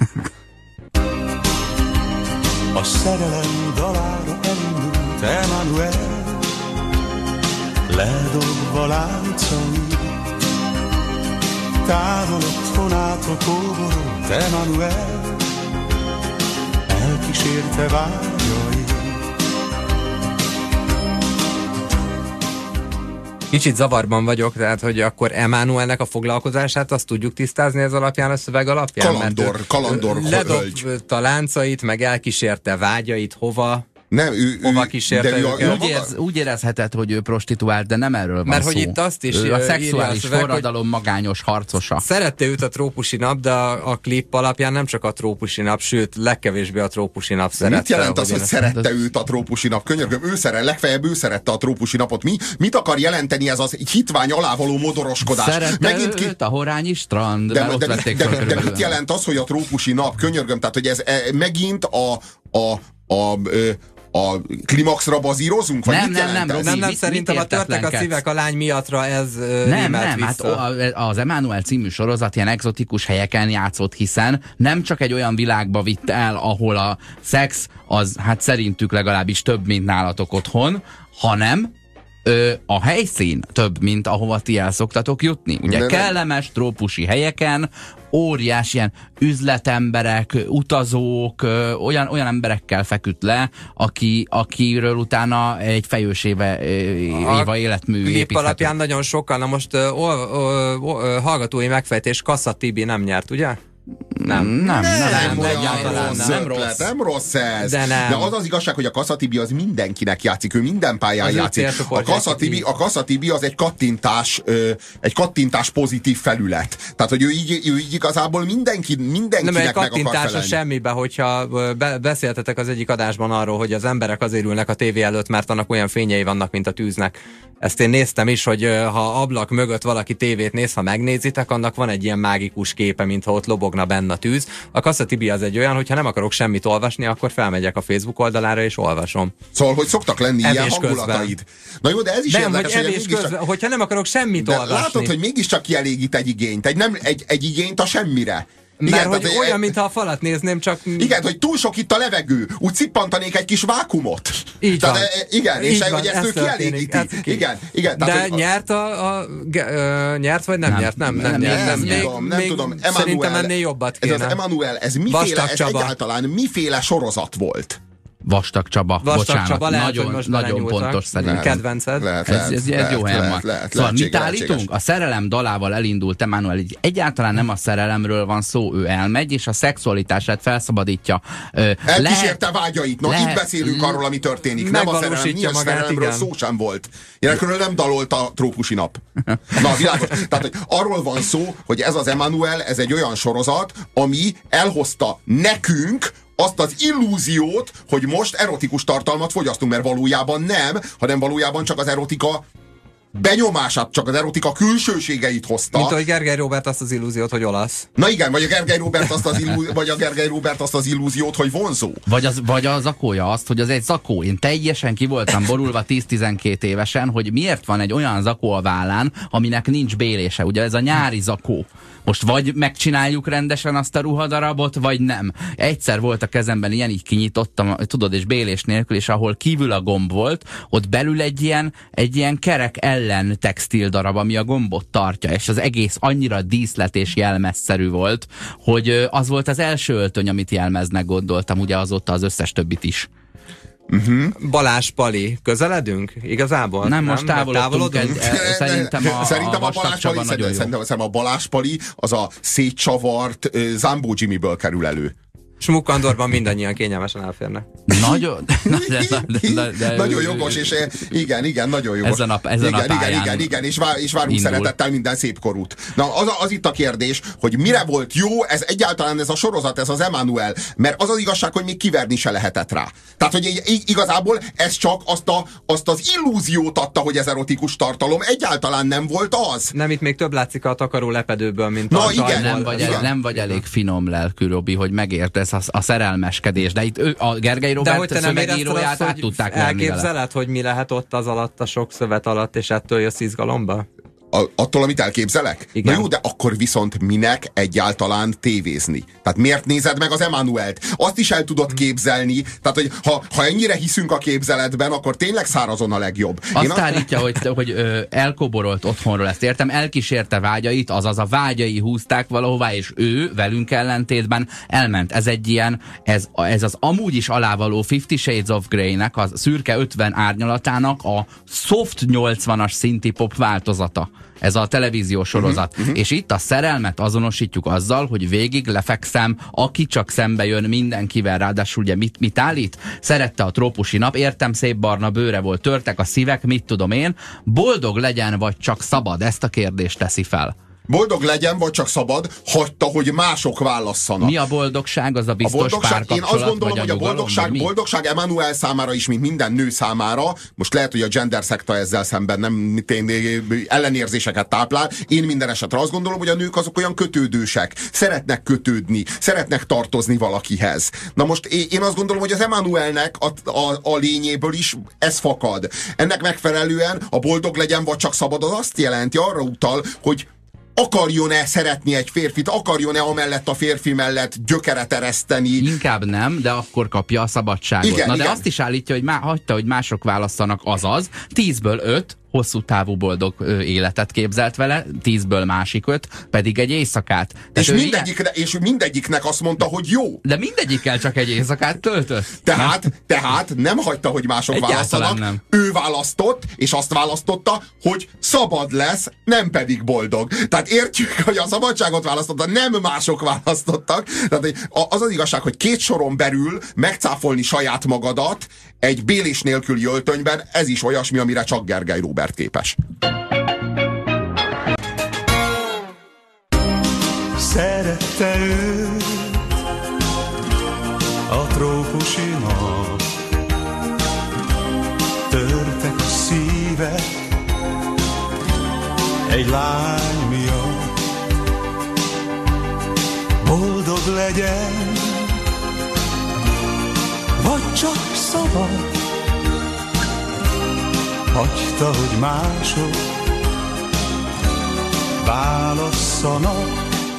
A szerelem dalára elindult Emmanuel, ledobva láncait, távol otthonától kóborolt Emmanuel, elkísérte vágyai. Kicsit zavarban vagyok, tehát, hogy akkor Emmanuelnek a foglalkozását azt tudjuk tisztázni ez alapján, a szöveg alapján? Kalandor ledobta láncait, meg elkísérte vágyait, hova? Nem, hova kísérte úgy érezheted, hogy ő prostituált, de nem erről van mert szó. Hogy itt azt is a szexuális forradalom magányos harcosa. Szerette őt a trópusi nap, de a klip alapján nem csak a trópusi nap, sőt, legkevésbé a trópusi nap szerette. Mit jelent az, hogy szerette őt a trópusi nap? Könyörgöm, legfeljebb ő szerette a trópusi napot. Mit akar jelenteni ez az hitvány alávaló modoroskodás? Szerette őt a Horányi strand. De mit jelent az, hogy a trópusi nap? Könyörgöm, tehát hogy ez megint a klimaxra bazírozunk? Vagy nem, szerintem a Törtek a szívek a lány miattra ez nem, hát az Emmanuel című sorozat ilyen egzotikus helyeken játszott, hiszen nem csak egy olyan világba vitt el, ahol a szex az hát szerintük legalábbis több, mint nálatok otthon, hanem a helyszín több, mint ahova ti el szoktatok jutni. Ugye kellemes, trópusi helyeken, óriás ilyen üzletemberek, utazók, olyan emberekkel feküdt le, akiről utána egy fejős éva életmű építhető. Alapján nagyon sokkal. Na most hallgatói megfejtés, Kassa Tibi nem nyert, ugye? Nem rossz ez. De az az igazság, hogy a Kassa Tibi az mindenkinek játszik, ő minden pályán az játszik. A Kassa Tibi az egy kattintás pozitív felület. Tehát, hogy ő így igazából mindenkinek meg akar felelni. Nem egy kattintás a semmibe, hogyha beszéltetek az egyik adásban arról, hogy az emberek azért ülnek a tévé előtt, mert annak olyan fényei vannak, mint a tűznek. Ezt én néztem is, hogy ha ablak mögött valaki tévét néz, ha megnézitek, annak van egy ilyen mágikus képe, mintha ott lobogna benne a tűz. A Kassa Tibi az egy olyan, hogyha nem akarok semmit olvasni, akkor felmegyek a Facebook oldalára és olvasom. Szóval, hogy szoktak lenni ilyen hangulataid. Na jó, de ez is érdekes, hogy hogyha nem akarok semmit olvasni. Látod, hogy mégiscsak kielégít egy igényt, egy igényt a semmire. Mert igen, hogy olyan, mintha a falat nézném, csak... Igen, hogy túl sok itt a levegő, úgy cippantanék egy kis vákumot. Így van. Igen, és hogy ezt ő kielégíti. Igen. De nyert nyert vagy nem nyert? Nem tudom. Szerintem ennél jobbat kéne. Ez az Emanuel, ez egyáltalán miféle sorozat volt? Vastag Csaba, bocsánat. Lehet, nagyon pontos szerintem. Kedvenced. Ez jó helyen van. Szóval mit állítunk? A szerelem dalával elindult Emanuel. Egyáltalán nem a szerelemről van szó, ő elmegy, és a szexualitását felszabadítja. Elkísérte vágyait. Itt beszélünk arról, ami történik. Nem a szerelemről szó sem volt. Ilyenekről nem dalolt a trópusi nap. Na, világos. Tehát, hogy arról van szó, hogy ez az Emanuel, ez egy olyan sorozat, ami elhozta nekünk azt az illúziót, hogy most erotikus tartalmat fogyasztunk, mert valójában nem, hanem valójában csak az erotika benyomását, csak az erotika külsőségeit hozta. Mint ahogy Gergely Róbert azt az illúziót, hogy olasz. Na igen, vagy a Gergely Róbert azt az illúziót, hogy vonzó. Vagy a zakója azt, hogy az egy zakó. Én teljesen ki voltam borulva 10-12 évesen, hogy miért van egy olyan zakó a vállán, aminek nincs bélése. Ugye ez a nyári zakó. Most vagy megcsináljuk rendesen azt a ruhadarabot, vagy nem. Egyszer volt a kezemben ilyen, így kinyitottam, tudod, és bélés nélkül, és ahol kívül a gomb volt, ott belül egy ilyen kerek ellen textil darab, ami a gombot tartja, és az egész annyira díszlet és jelmezszerű volt, hogy az volt az első öltöny, amit jelmeznek gondoltam, ugye azóta az összes többit is. Balázs Pali, közeledünk igazából? Nem, most távolodunk. Szerintem a Balázs Pali az a szétcsavart Zambó Jimmyből kerül elő. Smukkandorban mindannyian kényelmesen elférnek. Nagyon jogos, és igen, nagyon jogos. Igen, és várunk szeretettel minden szép korút. Na, az itt a kérdés, hogy mire volt jó egyáltalán ez a sorozat, ez az Emanuel, mert az az igazság, hogy még kiverni se lehetett rá. Tehát, hogy igazából ez csak azt az illúziót adta, hogy ez erotikus tartalom, egyáltalán nem volt az. Nem, itt még több látszik a takaró lepedőből, mint nem vagy elég finom lelkű, Robi, hogy megértesz a szerelmeskedés, de itt a Gergely Róbert szövegíróját át tudták lenni. Elképzeled, hogy mi lehet ott az alatt, a sok szövet alatt, és ettől jössz izgalomba? Attól, amit elképzelek? Igen. Na jó, de akkor viszont minek egyáltalán tévézni? Tehát miért nézed meg az Emanuelt? Azt is el tudod képzelni, tehát hogy ha ennyire hiszünk a képzeletben, akkor tényleg szárazon a legjobb. Azt állítja, hogy elkoborolt otthonról, ezt értem, elkísérte vágyait, azaz a vágyai húzták valahová, és ő velünk ellentétben elment. Ez egy ilyen, ez az amúgy is alávaló 50 Shades of Grey-nek, a szürke 50 árnyalatának a soft 80-as szinti pop változata. Ez a televíziós sorozat. És itt a szerelmet azonosítjuk azzal, hogy végig lefekszem, aki csak szembe jön mindenkivel, ráadásul ugye mit állít? Szerette a trópusi nap, értem, szép barna bőre volt, törtek a szívek, mit tudom én, boldog legyen vagy csak szabad, ezt a kérdést teszi fel. Boldog legyen, vagy csak szabad, hagyta, hogy mások válasszanak. Mi a boldogság? Az a biztos párkapcsolat? Én azt gondolom, hogy a boldogság Emanuel számára is, mint minden nő számára, most lehet, hogy a gender szekta ezzel szemben nem ellenérzéseket táplál. Én minden esetre azt gondolom, hogy a nők azok olyan kötődősek. Szeretnek kötődni, szeretnek tartozni valakihez. Na most én azt gondolom, hogy az Emanuelnek a lényéből is ez fakad. Ennek megfelelően a boldog legyen, vagy csak szabad, az azt jelenti, arra utal, hogy akarjon-e szeretni egy férfit, akarjon-e amellett a férfi mellett gyökeret ereszteni. Inkább nem, de akkor kapja a szabadságot. Igen, de igen. azt is állítja, hogy hagyta, hogy mások válasszanak, azaz 10-ből 5 hosszú távú boldog életet képzelt vele, 10-ből másik 5 pedig egy éjszakát. És mindegyiknek azt mondta, hogy jó. De mindegyikkel csak egy éjszakát töltött. Tehát nem hagyta, hogy mások választanak. Nem. Ő választott, és azt választotta, hogy szabad lesz, nem pedig boldog. Tehát értjük, hogy a szabadságot választotta, nem mások választottak. Tehát az az igazság, hogy 2 soron belül megcáfolni saját magadat egy bélés nélküli öltönyben, ez is olyasmi, amire csak Gergely Róbert képes. Szerette őt a trópusi nap, törtek a szívek egy lány miatt. Boldog legyen, vagy csak szabad, hagyta, hogy mások válasszanak.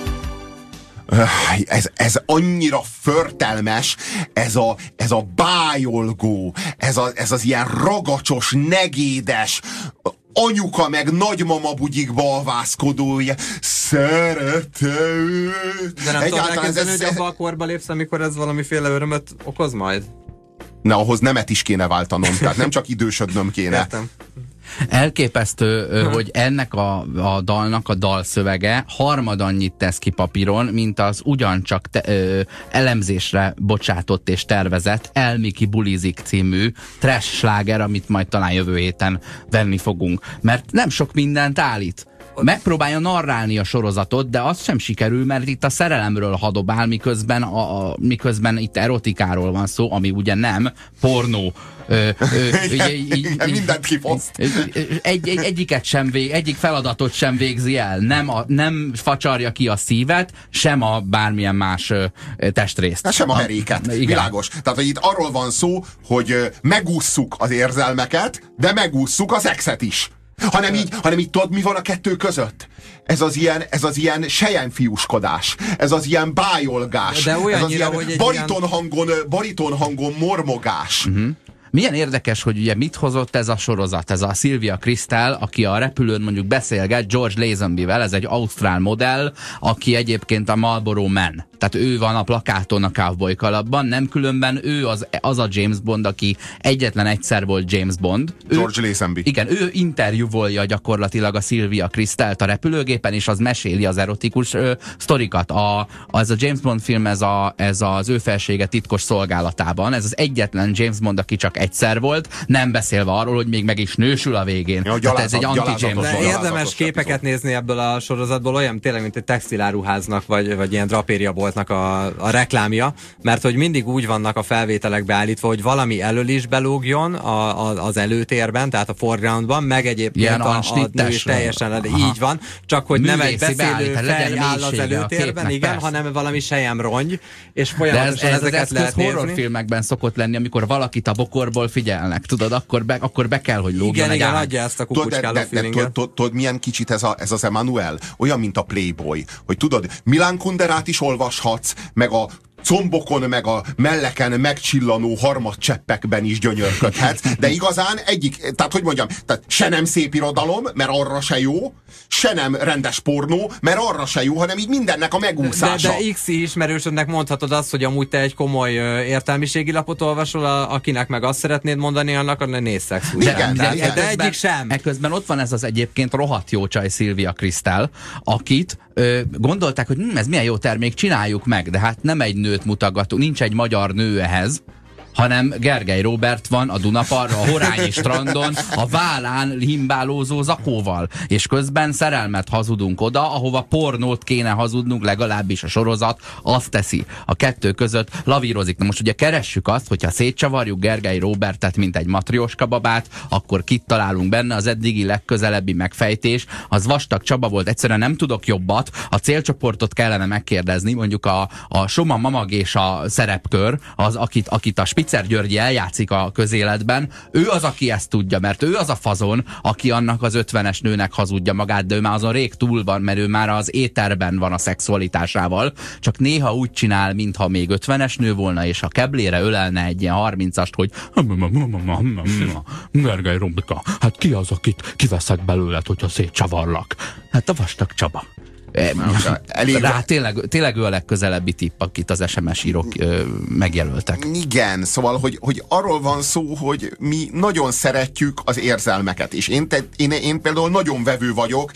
Ez annyira förtelmes, ez a bájolgó, ez az ilyen ragacsos, negédes, anyuka meg nagymama bugyikba avászkodója. Szerette őt. De nem tudom elképzelni, hogy abba a korba lépsz, amikor ez valamiféle örömöt okoz majd? Na, ahhoz nemet is kéne váltanom, tehát nem csak idősödnöm kéne. Értem. Elképesztő, hogy ennek a dalnak a dalszövege harmad annyit tesz ki papíron, mint az ugyancsak elemzésre bocsátott és tervezett El Miki bulizik című trash sláger, amit majd talán jövő héten venni fogunk. Mert nem sok mindent állít. Megpróbálja narrálni a sorozatot, de az sem sikerül, mert itt a szerelemről hadobál, miközben itt erotikáról van szó, ami ugye nem pornó. Mindent kifoszt. Egyik feladatot sem végzi el. Nem facsarja ki a szívet, sem a bármilyen más testrészt. Sem a heréket. Igen. Világos. Tehát, hogy itt arról van szó, hogy megússzuk az érzelmeket, de megússzuk a szexet is. Hanem így tudod, mi van a kettő között? Ez az ilyen selyemfiúskodás, ez az ilyen bájolgás, de ez az ilyen hogy bariton hangon mormogás. Milyen érdekes, hogy ugye mit hozott ez a sorozat, ez a Sylvia Kristel, aki a repülőn mondjuk beszélget George Lazenbyvel, ez egy ausztrál modell, aki egyébként a Marlboro Man. Tehát ő van a plakáton a cowboy kalapban, nem különben ő az a James Bond, aki egyetlen egyszer volt James Bond. George Lazenby. Igen, ő interjúvolja gyakorlatilag a Sylvia Kristelt a repülőgépen, és az meséli az erotikus sztorikat. Ez a James Bond film, ez az ő felsége titkos szolgálatában. Ez az egyetlen James Bond, aki csak egyszer volt, nem beszélve arról, hogy még meg is nősül a végén. Ja, tehát ez egy anti-James Bond. Érdemes képeket nézni ebből a sorozatból, olyan tényleg, mint egy textiláruháznak, vagy ilyen drapériaboltnak a reklámja, mert hogy mindig úgy vannak a felvételek beállítva, hogy valami elől is belógjon az előtérben, tehát a foregroundban, meg egyébként a nő is teljesen így van, csak hogy nem egy beszélő fej áll az előtérben, igen, hanem valami selyemrongy, és folyamatosan ezeket lehet nézni. Horrorfilmekben szokott lenni, amikor valakit a bokorból figyelnek, tudod, akkor be kell, hogy lógjon egy igen, adja ezt a kukucskáló feelinget. Tudod, milyen kicsit ez az Emmanuel? Olyan, mint a Playboy, hogy tudod, Milán Kunderát is olvashatsz, meg a combokon, meg a melleken megcsillanó harmadcseppekben is gyönyörködhetsz, de igazán tehát hogy mondjam, tehát se nem szép irodalom, mert arra se jó, se nem rendes pornó, mert arra se jó, hanem így mindennek a megúszása. De X-i ismerősödnek mondhatod azt, hogy amúgy te egy komoly értelmiségi lapot olvasol, akinek meg azt szeretnéd mondani, annak ne nézz szexus. De egyik sem. Ekközben ott van ez az egyébként rohadt jó csaj Sylvia Kristel, akit gondolták, hogy ez milyen jó termék, csináljuk meg, de hát nem egy nőt mutogatunk, nincs egy magyar nő ehhez, hanem Gergely Róbert van a Dunaparra, a Horányi strandon, a vállán himbálózó zakóval, és közben szerelmet hazudunk oda, ahova pornót kéne hazudnunk, legalábbis a sorozat azt teszi. A kettő között lavírozik. Na most ugye keressük azt, hogyha szétcsavarjuk Gergely Róbertet, mint egy matrioska babát, akkor kit találunk benne, az eddigi legközelebbi megfejtés, az Vastag Csaba volt, egyszerűen nem tudok jobbat, a célcsoportot kellene megkérdezni, mondjuk a Soma Mamag és a szerepkör, az, akit a Spitzer Györgyi eljátszik a közéletben, ő az, aki ezt tudja, mert ő az a fazon, aki annak az 50-es nőnek hazudja magát, de ő már azon rég túl van, mert ő már az éterben van a szexualitásával, csak néha úgy csinál, mintha még 50-es nő volna, és a keblére ölelne egy ilyen 30-ast, hogy Gergely Rombika, hát ki az, akit kiveszek belőled, hogyha szétcsavarlak? Hát a Vastag Csaba. Rá tényleg ő a legközelebbi tipp, akit az SMS írók megjelöltek. Igen, szóval, hogy arról van szó, hogy mi nagyon szeretjük az érzelmeket, és én például nagyon vevő vagyok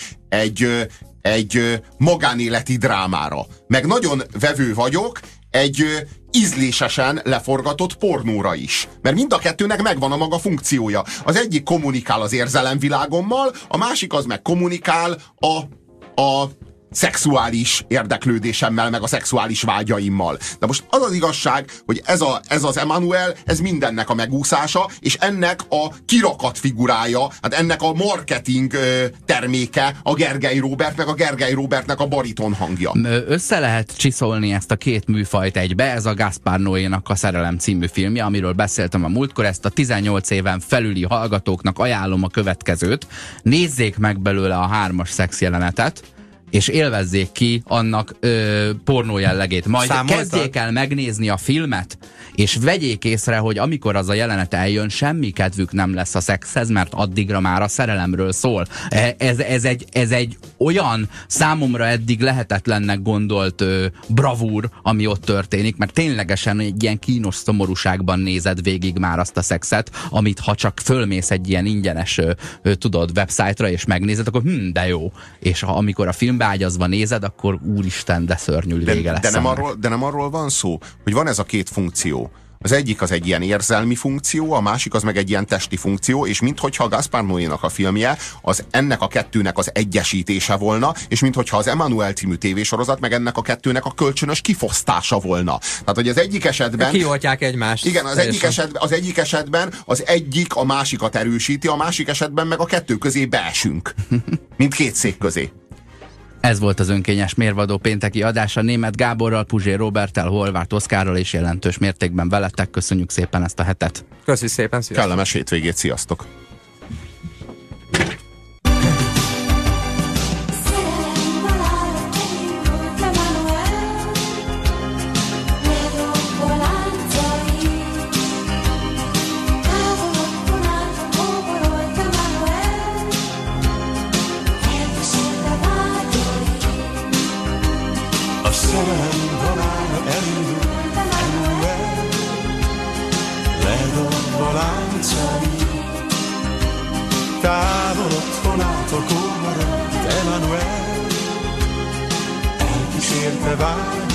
egy magánéleti drámára, meg nagyon vevő vagyok egy ízlésesen leforgatott pornóra is. Mert mind a kettőnek megvan a maga funkciója. Az egyik kommunikál az érzelemvilágommal, a másik az meg kommunikál a szexuális érdeklődésemmel, meg a szexuális vágyaimmal. De most az az igazság, hogy ez az Emmanuel, ez mindennek a megúszása, és ennek a kirakat figurája, hát ennek a marketing terméke a Gergely Róbert, meg a Gergely Róbertnek a bariton hangja. Össze lehet csiszolni ezt a két műfajt egybe, ez a Gaspar Noénak a Szerelem című filmje, amiről beszéltem a múltkor, ezt a 18 éven felüli hallgatóknak ajánlom a következőt. Nézzék meg belőle a 3-as szexjelenetet, és élvezzék ki annak pornó jellegét. Majd kezdjék el megnézni a filmet, és vegyék észre, hogy amikor az a jelenet eljön, semmi kedvük nem lesz a szexhez, mert addigra már a szerelemről szól. Ez egy olyan számomra eddig lehetetlennek gondolt bravúr, ami ott történik, mert ténylegesen egy ilyen kínos szomorúságban nézed végig már azt a szexet, amit ha csak fölmész egy ilyen ingyenes websájtra, és megnézed, akkor de jó. És amikor a filmbe ágyazva nézed, akkor úristen, de szörnyű vége lesz. De nem arról van szó, hogy van ez a két funkció. Az egyik az egy ilyen érzelmi funkció, a másik az meg egy ilyen testi funkció, és minthogyha a Gaspar Noénak a filmje az ennek a kettőnek az egyesítése volna, és minthogyha az Emmanuel című tévésorozat meg ennek a kettőnek a kölcsönös kifosztása volna. Tehát, hogy az egyik esetben... Kioltják egymást. Igen, az egyik esetben az egyik a másikat erősíti, a másik esetben meg a kettő közé beesünk. Mint két szék közé. Ez volt az önkényes mérvadó pénteki adása Németh Gáborral, Puzsér Róberttel, Horváth Oszkárral és jelentős mértékben veletek. Köszönjük szépen ezt a hetet. Köszönjük szépen, sziasztok. Kellemes hétvégét, sziasztok. Távol otthonától marad Emmanuel, elkísérte vágy